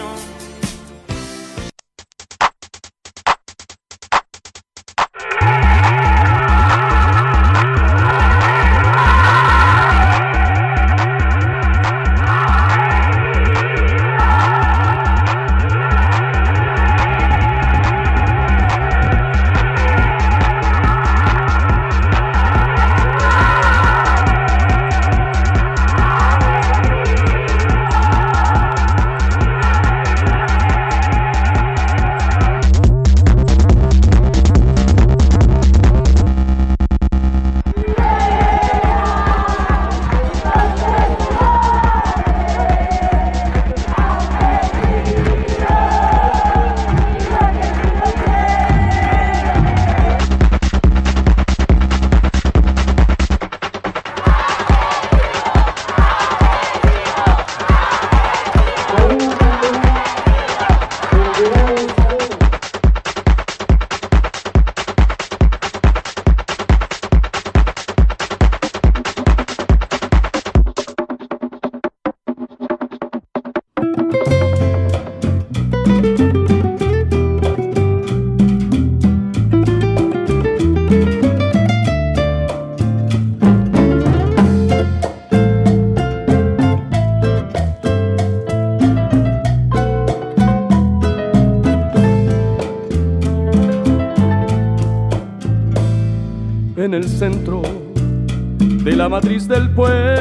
En el centro de la matriz del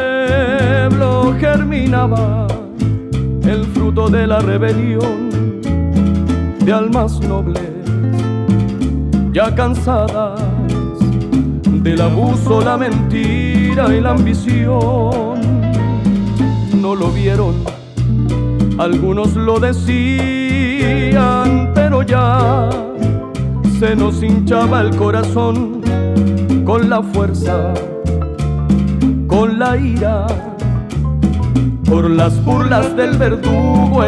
pueblo germinaba el fruto de la rebelión de almas nobles, ya cansadas del abuso, la mentira y la ambición. No lo vieron, algunos lo decían, pero ya se nos hinchaba el corazón con la fuerza, con la ira, por las burlas del verdugo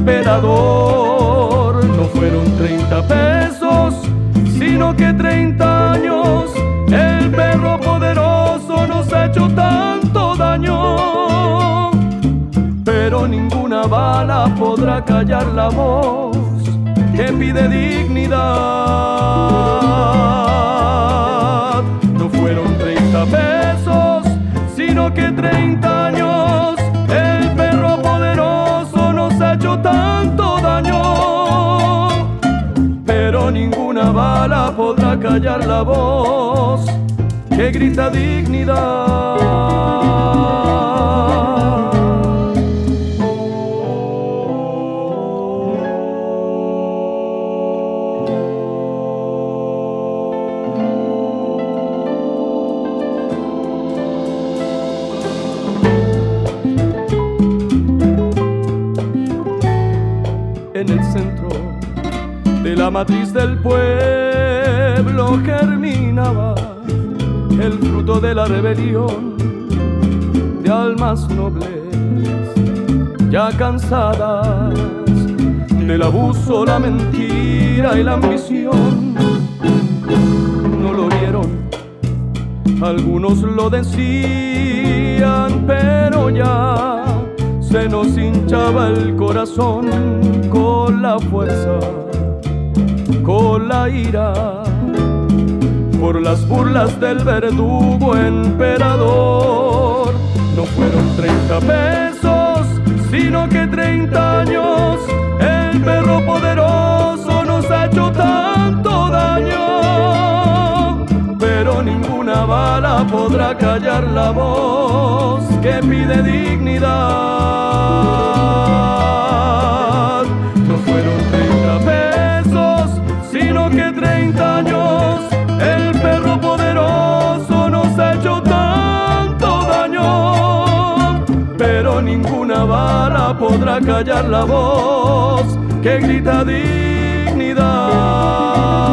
emperador. No fueron 30 pesos, sino que 30 años. El perro poderoso nos ha hecho tanto daño, pero ninguna bala podrá callar la voz que pide dignidad. No fueron 30 pesos, sino que 30 años. El perro poderoso nos ha hecho tanto daño, pero ninguna bala podrá callar la voz que grita dignidad. En el centro de la matriz del pueblo germinaba el fruto de la rebelión de almas nobles, ya cansadas del abuso, la mentira y la ambición. No lo vieron, algunos lo decían, pero ya se nos hinchaba el corazón con la fuerza, con la ira por las burlas del verdugo emperador. No fueron 30 pesos, sino que 30 años. El perro poderoso nos ha hecho tanto daño, pero ninguna bala podrá callar la voz que pide dignidad. No fueron 30 pesos, sino que 30 años. El perro poderoso nos ha hecho tanto daño, pero ninguna bala podrá callar la voz que grita dignidad.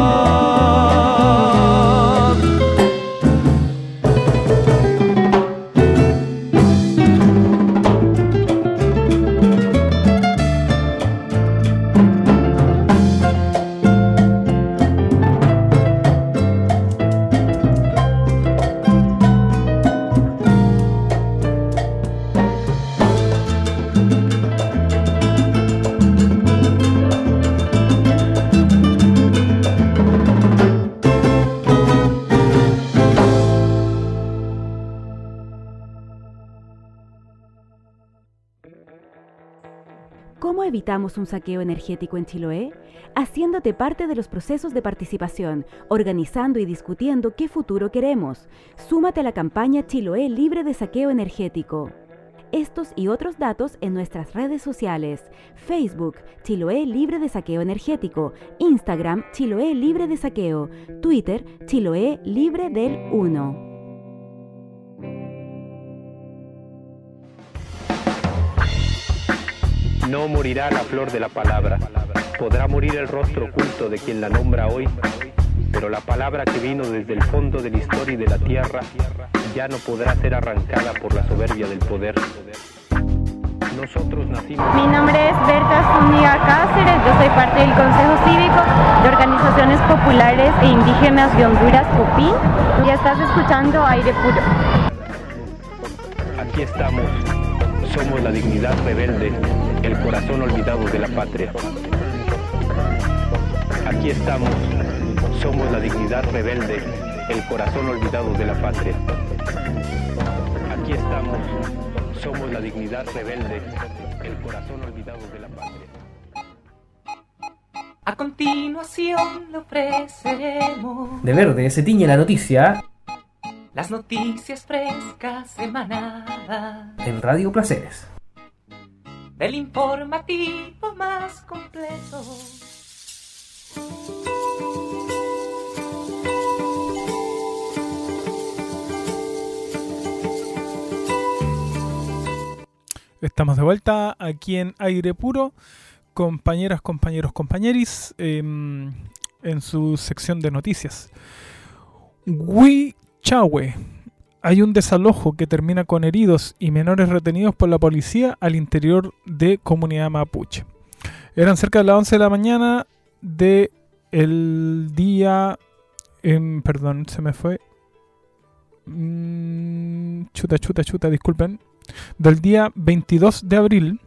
¿Cómo evitamos un saqueo energético en Chiloé? Haciéndote parte de los procesos de participación, organizando y discutiendo qué futuro queremos. Súmate a la campaña Chiloé Libre de Saqueo Energético. Estos y otros datos en nuestras redes sociales: Facebook, Chiloé Libre de Saqueo Energético; Instagram, Chiloé Libre de Saqueo; Twitter, Chiloé Libre del 1. No morirá la flor de la palabra, podrá morir el rostro oculto de quien la nombra hoy, pero la palabra que vino desde el fondo de la historia y de la tierra ya no podrá ser arrancada por la soberbia del poder. Nosotros nacimos... Mi nombre es Berta Zúñiga Cáceres, yo soy parte del Consejo Cívico de Organizaciones Populares e Indígenas de Honduras, COPIN, y estás escuchando Aire Puro. Aquí estamos, somos la dignidad rebelde, el corazón olvidado de la patria. Aquí estamos, somos la dignidad rebelde, el corazón olvidado de la patria. Aquí estamos, somos la dignidad rebelde, el corazón olvidado de la patria. A continuación le ofreceremos de verde se tiñe la noticia. Las noticias frescas emanadas en Radio Placeres. Del informativo más completo. Estamos de vuelta aquí en Aire Puro, compañeras, compañeros, compañeris, en su sección de noticias. Huichahue. Hay un desalojo que termina con heridos y menores retenidos por la policía al interior de comunidad mapuche. Eran cerca de las 11 de la mañana de el día... perdón, se me fue. Chuta, disculpen. Del día 22 de abril.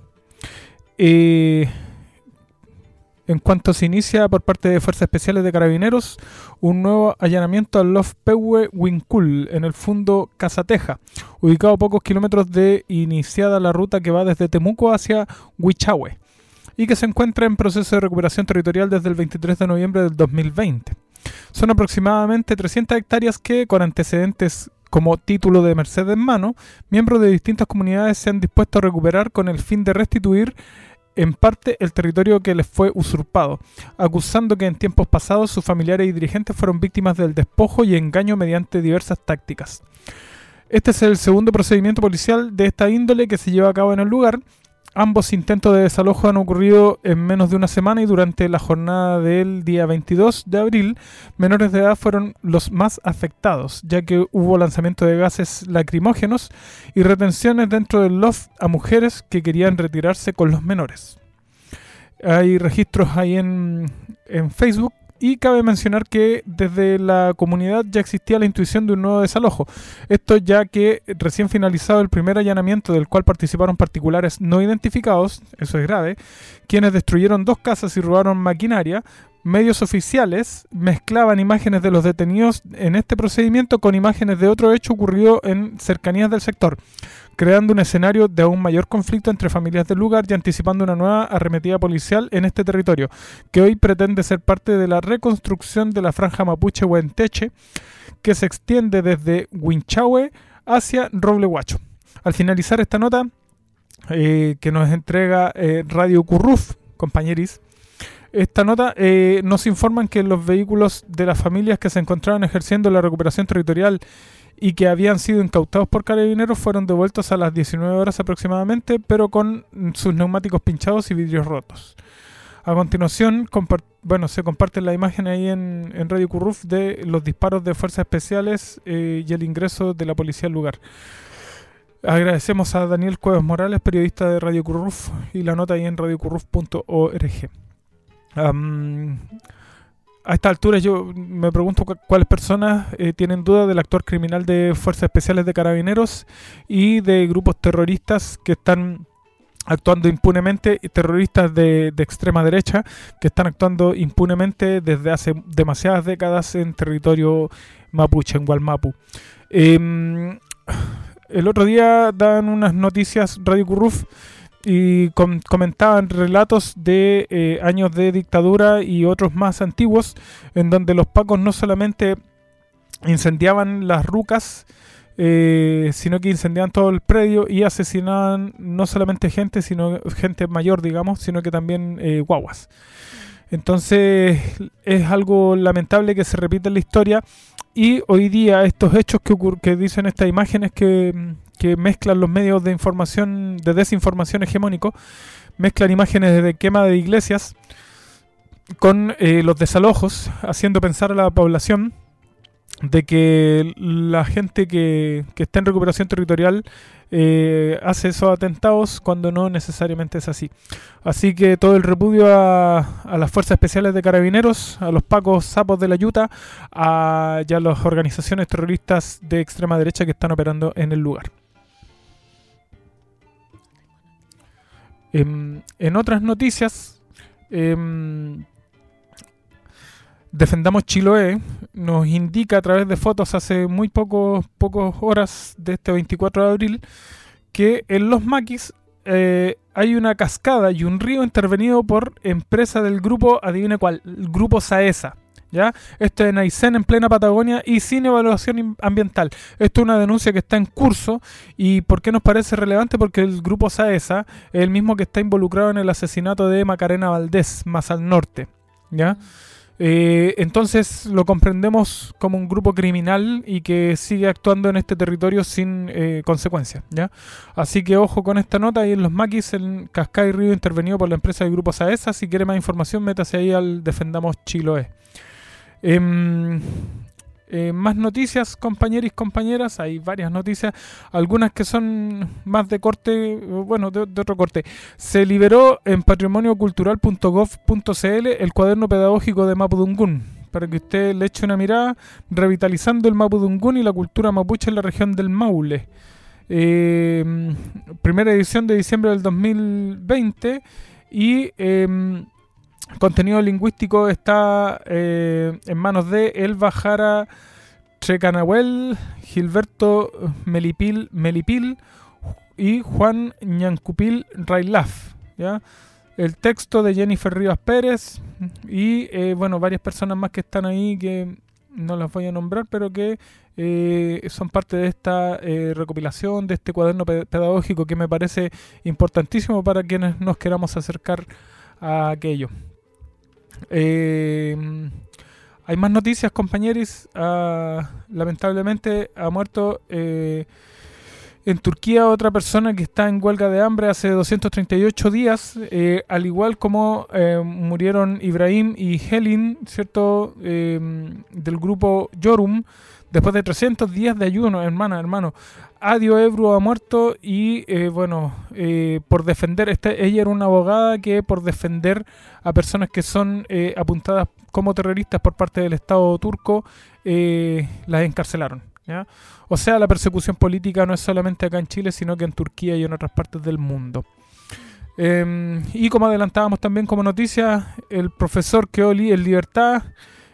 En cuanto se inicia por parte de Fuerzas Especiales de Carabineros un nuevo allanamiento al Lof Pewe Wincul en el Fundo Casateja, ubicado a pocos kilómetros de iniciada la ruta que va desde Temuco hacia Huichahue y que se encuentra en proceso de recuperación territorial desde el 23 de noviembre del 2020. Son aproximadamente 300 hectáreas que, con antecedentes como título de merced en mano, miembros de distintas comunidades se han dispuesto a recuperar con el fin de restituir en parte el territorio que les fue usurpado, acusando que en tiempos pasados sus familiares y dirigentes fueron víctimas del despojo y engaño mediante diversas tácticas. Este es el segundo procedimiento policial de esta índole que se lleva a cabo en el lugar. Ambos intentos de desalojo han ocurrido en menos de una semana y durante la jornada del día 22 de abril, menores de edad fueron los más afectados, ya que hubo lanzamiento de gases lacrimógenos y retenciones dentro del loft a mujeres que querían retirarse con los menores. Hay registros ahí en Facebook. Y cabe mencionar que desde la comunidad ya existía la intuición de un nuevo desalojo. Esto ya que recién finalizado el primer allanamiento del cual participaron particulares no identificados, eso es grave, quienes destruyeron 2 casas y robaron maquinaria, medios oficiales mezclaban imágenes de los detenidos en este procedimiento con imágenes de otro hecho ocurrido en cercanías del sector, creando un escenario de aún mayor conflicto entre familias del lugar y anticipando una nueva arremetida policial en este territorio, que hoy pretende ser parte de la reconstrucción de la franja mapuche Huenteche, que se extiende desde Huinchahue hacia Roble Huacho. Al finalizar esta nota que nos entrega Radio Curruf, compañeris, esta nota nos informan que los vehículos de las familias que se encontraban ejerciendo la recuperación territorial y que habían sido incautados por carabineros fueron devueltos a las 19 horas aproximadamente, pero con sus neumáticos pinchados y vidrios rotos. A continuación, se comparten la imagen ahí en Radio Curruf de los disparos de fuerzas especiales y el ingreso de la policía al lugar. Agradecemos a Daniel Cuevas Morales, periodista de Radio Curruf, y la nota ahí en radiocurruf.org. A esta altura yo me pregunto cuáles personas tienen duda del actuar criminal de fuerzas especiales de carabineros y de grupos terroristas que están actuando impunemente, terroristas de extrema derecha que están actuando impunemente desde hace demasiadas décadas en territorio mapuche, en Gualmapu. El otro día dan unas noticias Radio Curruf y comentaban relatos de años de dictadura y otros más antiguos, en donde los pacos no solamente incendiaban las rucas, sino que incendiaban todo el predio y asesinaban no solamente gente, sino gente mayor, digamos, sino que también guaguas. Entonces es algo lamentable que se repita en la historia, y hoy día estos hechos que dicen estas imágenes que mezclan los medios de información, de desinformación hegemónico, mezclan imágenes de quema de iglesias con los desalojos, haciendo pensar a la población de que la gente que está en recuperación territorial hace esos atentados cuando no necesariamente es así. Así que todo el repudio a las fuerzas especiales de carabineros, a los pacos sapos de la Yuta, y a las organizaciones terroristas de extrema derecha que están operando en el lugar. En otras noticias, Defendamos Chiloé nos indica a través de fotos hace muy pocos horas de este 24 de abril que en Los Maquis hay una cascada y un río intervenido por empresa del grupo, adivine cuál, el grupo Saesa. ¿Ya? Esto es en Aysén, en plena Patagonia, y sin evaluación ambiental. Esto es una denuncia que está en curso. ¿Y por qué nos parece relevante? Porque el grupo Saesa es el mismo que está involucrado en el asesinato de Macarena Valdés, más al norte. ¿Ya? Entonces lo comprendemos como un grupo criminal y que sigue actuando en este territorio sin consecuencias, ¿ya? Así que ojo con esta nota. Ahí en Los Maquis, en Cascada y Río, intervenido por la empresa del grupo Saesa. Si quiere más información, métase ahí al Defendamos Chiloé. Más noticias, compañeros y compañeras. Hay varias noticias, algunas que son más de corte, bueno, de otro corte. Se liberó en patrimoniocultural.gov.cl el cuaderno pedagógico de Mapudungún, para que usted le eche una mirada, revitalizando el Mapudungún y la cultura mapuche en la región del Maule. Primera edición de diciembre del 2020 y contenido lingüístico está en manos de Elba Jara Trecanahuel, Gilberto Melipil y Juan Ñancupil Railaf, ¿ya? El texto de Jennifer Rivas Pérez y bueno, varias personas más que están ahí que no las voy a nombrar, pero que son parte de esta recopilación, de este cuaderno pedagógico que me parece importantísimo para quienes nos queramos acercar a aquello. Hay más noticias, compañeros. Lamentablemente ha muerto en Turquía otra persona que está en huelga de hambre hace 238 días, al igual como murieron Ibrahim y Helin, ¿cierto? Del grupo Yorum, después de 300 días de ayuno, hermano. Adio Ebru ha muerto y por defender, ella era una abogada que por defender a personas que son apuntadas como terroristas por parte del Estado turco, las encarcelaron, ¿ya? O sea, la persecución política no es solamente acá en Chile, sino que en Turquía y en otras partes del mundo. Y como adelantábamos también como noticia, el profesor quedó en libertad.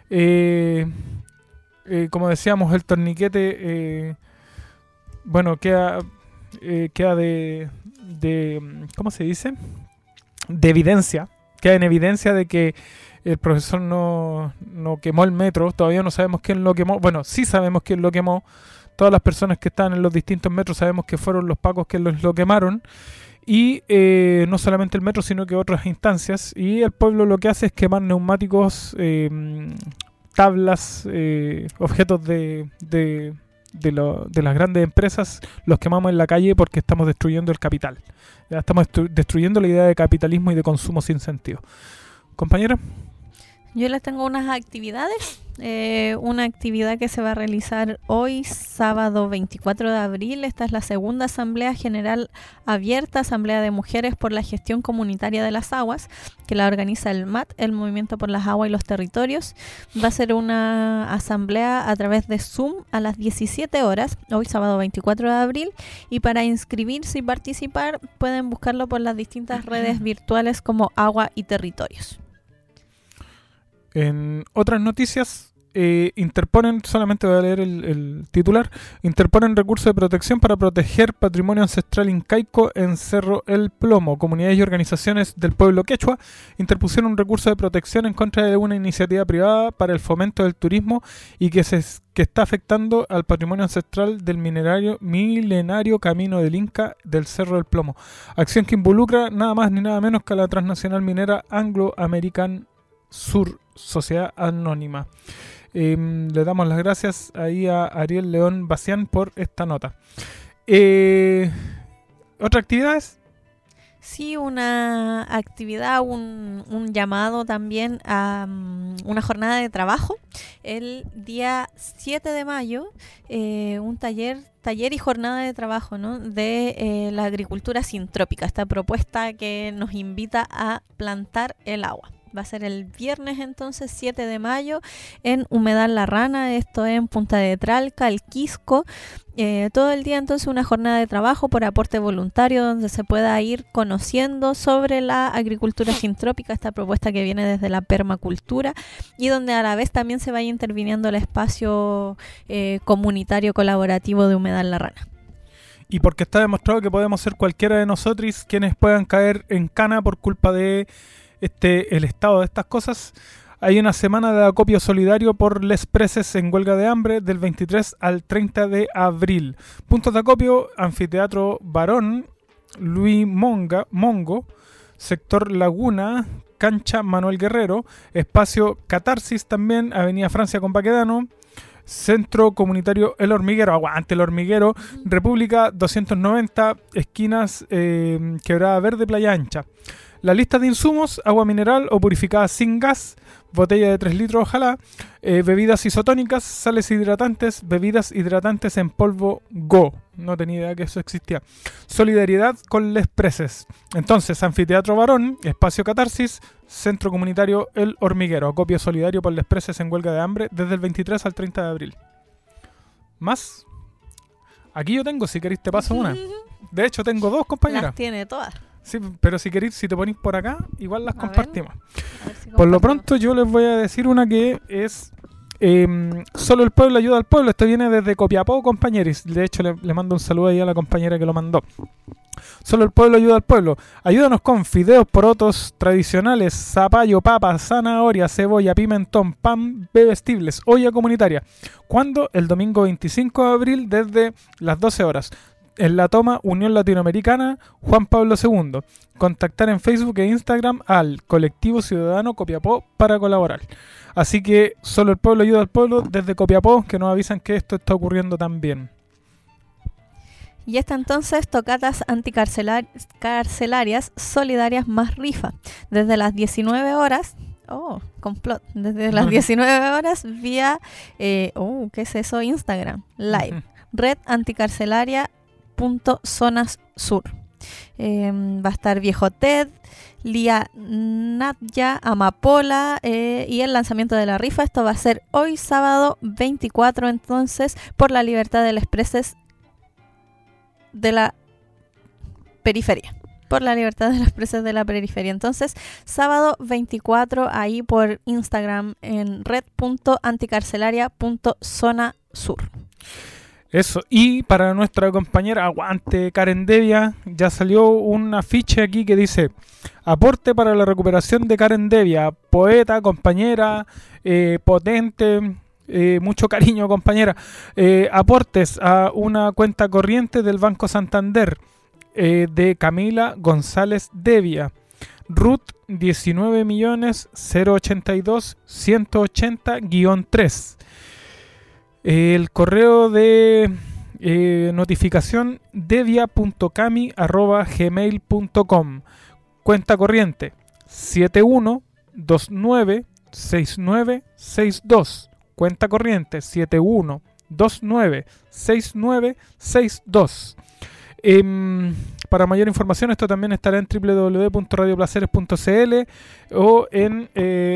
Como decíamos, el torniquete, queda de ¿cómo se dice? De evidencia. Queda en evidencia de que el profesor no quemó el metro. Todavía no sabemos quién lo quemó. Bueno, sí sabemos quién lo quemó. Todas las personas que están en los distintos metros sabemos que fueron los pacos que lo quemaron. Y no solamente el metro, sino que otras instancias. Y el pueblo lo que hace es quemar neumáticos, tablas, objetos de las grandes empresas. Los quemamos en la calle porque estamos destruyendo el capital. Ya estamos destruyendo la idea de capitalismo y de consumo sin sentido. Compañera. Yo les tengo unas actividades. Una actividad que se va a realizar hoy, sábado 24 de abril. Esta es la segunda Asamblea General Abierta, Asamblea de Mujeres por la Gestión Comunitaria de las Aguas, que la organiza el MAT, el Movimiento por las Aguas y los Territorios. Va a ser una asamblea a través de Zoom a las 17 horas, hoy sábado 24 de abril. Y para inscribirse y participar pueden buscarlo por las distintas redes virtuales como Agua y Territorios. En otras noticias, interponen, solamente voy a leer el titular, interponen recursos de protección para proteger patrimonio ancestral incaico en Cerro El Plomo. Comunidades y organizaciones del pueblo quechua interpusieron un recurso de protección en contra de una iniciativa privada para el fomento del turismo y que está afectando al patrimonio ancestral del milenario camino del Inca del Cerro del Plomo. Acción que involucra nada más ni nada menos que a la transnacional minera Anglo American Sur, Sociedad Anónima. Le damos las gracias ahí a Ariel León Bacián por esta nota. ¿Otras actividades? Sí, una actividad, un llamado también a una jornada de trabajo. El día 7 de mayo, un taller y jornada de trabajo, ¿no? De la agricultura sintrópica, esta propuesta que nos invita a plantar el agua. Va a ser el viernes entonces 7 de mayo en Humedal La Rana, esto en Punta de Tralca, El Quisco. Todo el día entonces una jornada de trabajo por aporte voluntario donde se pueda ir conociendo sobre la agricultura sintrópica, esta propuesta que viene desde la permacultura y donde a la vez también se vaya interviniendo el espacio comunitario colaborativo de Humedal La Rana. Y porque está demostrado que podemos ser cualquiera de nosotros quienes puedan caer en cana por culpa de el estado de estas cosas. Hay una semana de acopio solidario por les preses en huelga de hambre del 23 al 30 de abril. Puntos de acopio: Anfiteatro Barón, Luis Mongo, Sector Laguna, Cancha Manuel Guerrero, Espacio Catarsis también, Avenida Francia con Baquedano, Centro Comunitario El Hormiguero, aguante El Hormiguero, República 290, esquinas Quebrada Verde, Playa Ancha. La lista de insumos: agua mineral o purificada sin gas, botella de 3 litros ojalá, bebidas isotónicas, sales hidratantes, bebidas hidratantes en polvo Go. No tenía idea que eso existía. Solidaridad con les preses. Entonces, Anfiteatro Barón, Espacio Catarsis, Centro Comunitario El Hormiguero. Acopio solidario por les preses en huelga de hambre desde el 23 al 30 de abril. ¿Más? Aquí yo tengo, si queréis te paso una. De hecho, tengo dos, compañeras. Las tiene todas. Sí, pero si queréis, si te ponéis por acá, igual las compartimos. Por lo pronto yo les voy a decir una que es Solo el pueblo ayuda al pueblo. Esto viene desde Copiapó, compañeros. De hecho, le mando un saludo ahí a la compañera que lo mandó. Solo el pueblo ayuda al pueblo. Ayúdanos con fideos, porotos tradicionales, zapallo, papa, zanahoria, cebolla, pimentón, pan, bebestibles, olla comunitaria. ¿Cuándo? El domingo 25 de abril desde las 12 horas. En la toma Unión Latinoamericana Juan Pablo II. Contactar en Facebook e Instagram al Colectivo Ciudadano Copiapó para colaborar. Así que Solo el pueblo ayuda al pueblo desde Copiapó, que nos avisan que esto está ocurriendo también. Y esta entonces, tocatas anticarcelarias solidarias más rifa. Desde las 19 horas... Oh, complot. Desde las 19 horas vía... ¿qué es eso? Instagram Live. Red anticarcelaria Zonas Sur. Va a estar Viejo Ted, Lía Natya, Amapola y el lanzamiento de la rifa. Esto va a ser hoy sábado 24 entonces por la libertad de los presos de la periferia. por la libertad de los presos de la periferia. Entonces, sábado 24, ahí por Instagram en red.anticarcelaria.zonasur. Eso, y para nuestra compañera Aguante Karen Devia, ya salió un afiche aquí que dice: aporte para la recuperación de Karen Devia, poeta, compañera, potente, mucho cariño, compañera. Aportes a una cuenta corriente del Banco Santander de Camila González Devia, RUT 19.082.180-3. El correo de notificación devia.cami@gmail.com. Cuenta corriente 71296962. Cuenta corriente 71296962. Para mayor información, esto también estará en www.radioplaceres.cl o en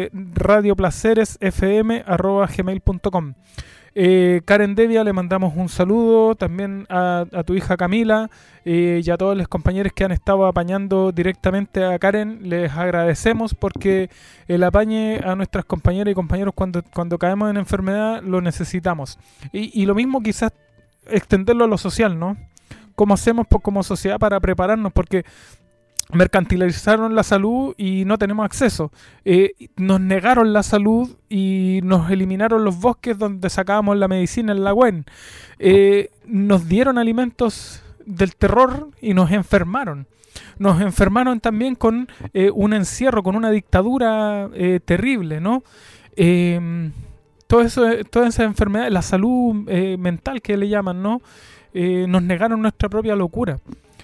radioplaceresfm@gmail.com. Karen Devia, le mandamos un saludo también a tu hija Camila y a todos los compañeros que han estado apañando directamente a Karen. Les agradecemos porque el apañe a nuestras compañeras y compañeros cuando caemos en enfermedad lo necesitamos. Y lo mismo quizás extenderlo a lo social, ¿no? ¿Cómo hacemos como sociedad para prepararnos? Porque mercantilizaron la salud y no tenemos acceso. Nos negaron la salud y nos eliminaron los bosques donde sacábamos la medicina en la UEN. Nos dieron alimentos del terror y nos enfermaron. Nos enfermaron también con un encierro, con una dictadura terrible, ¿no? Toda esa enfermedad, la salud mental que le llaman, ¿no? Nos negaron nuestra propia locura.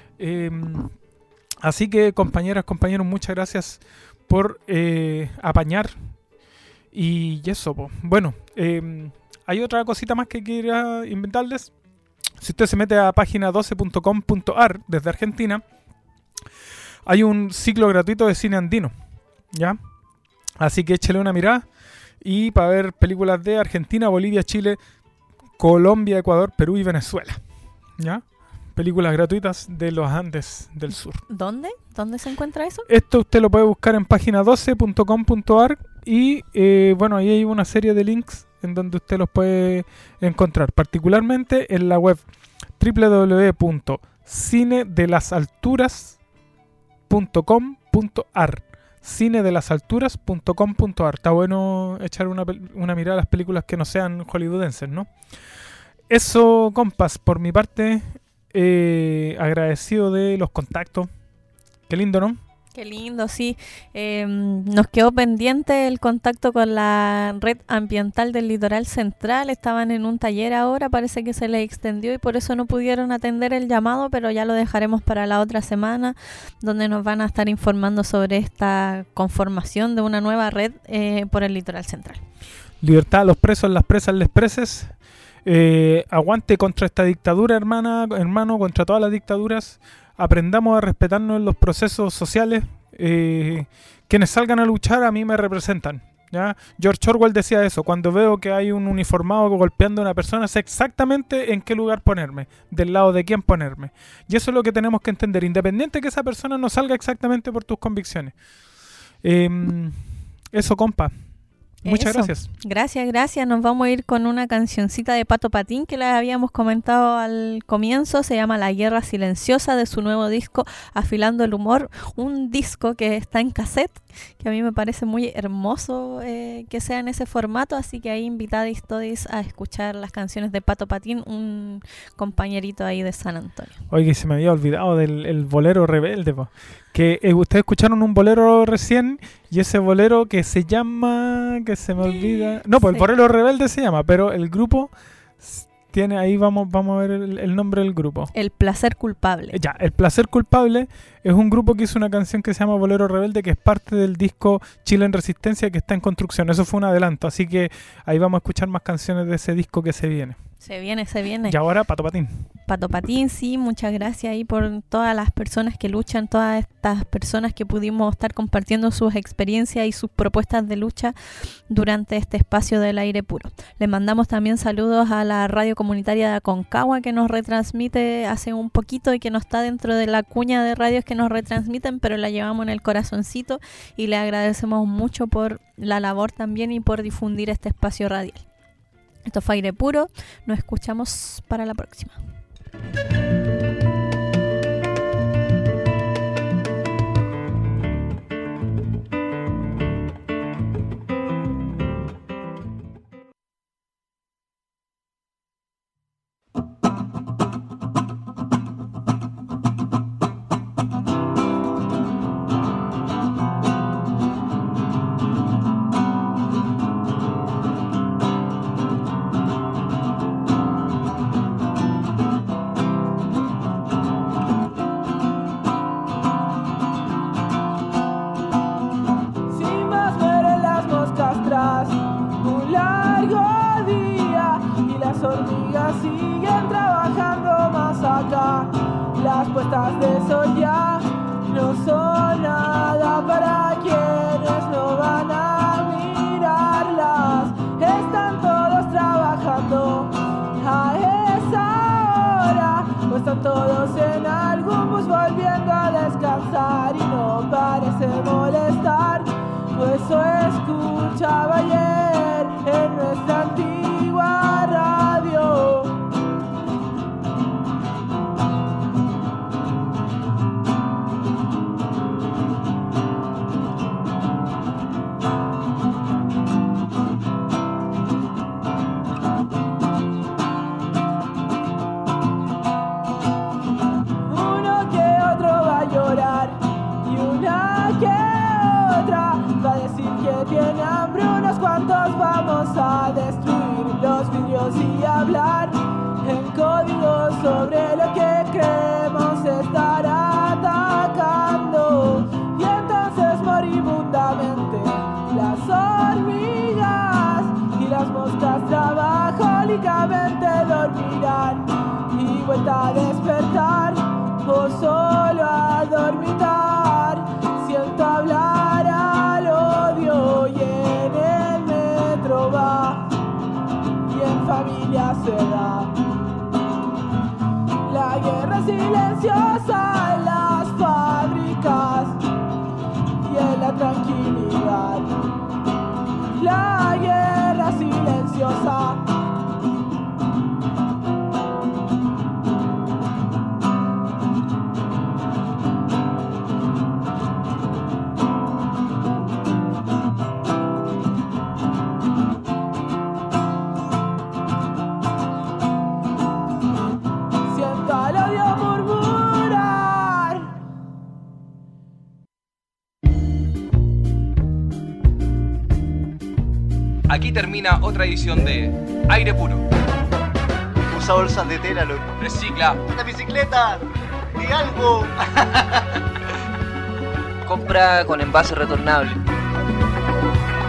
Así que, compañeras, compañeros, muchas gracias por apañar. Y eso, po. Bueno, hay otra cosita más que quería inventarles. Si usted se mete a página 12.com.ar desde Argentina, hay un ciclo gratuito de cine andino, ¿ya? Así que échele una mirada. Y para ver películas de Argentina, Bolivia, Chile, Colombia, Ecuador, Perú y Venezuela, ¿ya? Películas gratuitas de los Andes del Sur. ¿Dónde? ¿Dónde se encuentra eso? Esto usted lo puede buscar en página 12.com.ar y bueno, ahí hay una serie de links en donde usted los puede encontrar, particularmente en la web cinedelasalturas.com.ar. cinedelasalturas.com.ar. Está bueno echar una mirada a las películas que no sean hollywoodenses, ¿no? Eso, compas, por mi parte, agradecido de los contactos. Qué lindo, ¿no? Qué lindo, sí. Nos quedó pendiente el contacto con la Red Ambiental del Litoral Central. Estaban en un taller ahora, parece que se les extendió y por eso no pudieron atender el llamado, pero ya lo dejaremos para la otra semana, donde nos van a estar informando sobre esta conformación de una nueva red por el Litoral Central. Libertad a los presos, las presas, les preses. Aguante contra esta dictadura, hermano, contra todas las dictaduras. Aprendamos a respetarnos en los procesos sociales. Quienes salgan a luchar a mí me representan, ¿ya? George Orwell decía eso: cuando veo que hay un uniformado golpeando a una persona, sé exactamente en qué lugar ponerme, del lado de quién ponerme. Y eso es lo que tenemos que entender, independiente que esa persona no salga exactamente por tus convicciones. Eso, compa. Muchas gracias. Gracias. Nos vamos a ir con una cancioncita de Pato Patín que les habíamos comentado al comienzo. Se llama La Guerra Silenciosa, de su nuevo disco Afilando el Humor. Un disco que está en cassette, que a mí me parece muy hermoso que sea en ese formato. Así que ahí invitados todos a escuchar las canciones de Pato Patín, un compañerito ahí de San Antonio. Oye, se me había olvidado del bolero rebelde, po. Que ustedes escucharon un bolero recién y ese bolero que se llama, que se me olvida, no, pues sí. El bolero rebelde se llama, pero el grupo tiene, ahí vamos a ver el nombre del grupo. El Placer Culpable. Ya, El Placer Culpable es un grupo que hizo una canción que se llama Bolero Rebelde, que es parte del disco Chile en Resistencia, que está en construcción. Eso fue un adelanto, así que ahí vamos a escuchar más canciones de ese disco que se viene. Se viene. Y ahora Pato Patín. Pato Patín, sí, muchas gracias ahí por todas las personas que luchan, todas estas personas que pudimos estar compartiendo sus experiencias y sus propuestas de lucha durante este espacio del aire puro. Les mandamos también saludos a la radio comunitaria de Aconcagua, que nos retransmite hace un poquito y que no está dentro de la cuña de radios que nos retransmiten, pero la llevamos en el corazoncito y le agradecemos mucho por la labor también y por difundir este espacio radial. Esto fue Aire Puro, nos escuchamos para la próxima. Siguen trabajando más acá. Las puestas de sol ya no son nada para quienes no van a mirarlas. Están todos trabajando a esa hora, o están todos en algún bus volviendo a descansar y no parece molestar. Pues eso escuchaba ayer en nuestra antigua radio. Uno que otro va a llorar y una que otra va a decir que tiene hambre. Unos cuantos vamos a destruir los vidrios y hablar en código sobre lo que creemos estar atacando. Y entonces moribundamente las hormigas y las moscas trabajólicamente dormirán y vuelta a despertar o solo a dormitar. Siento hablar al odio y en el metro va y en familia se da. La guerra silenciosa en las fábricas y en la tranquilidad. La guerra silenciosa. Aquí termina otra edición de Aire Puro. Usa bolsas de tela, loco. Recicla. ¡Una bicicleta! ¡Di algo! Compra con envase retornable.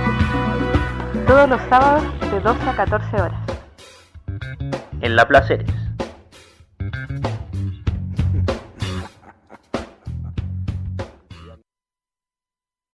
Todos los sábados de 12 a 14 horas. En La Placeres.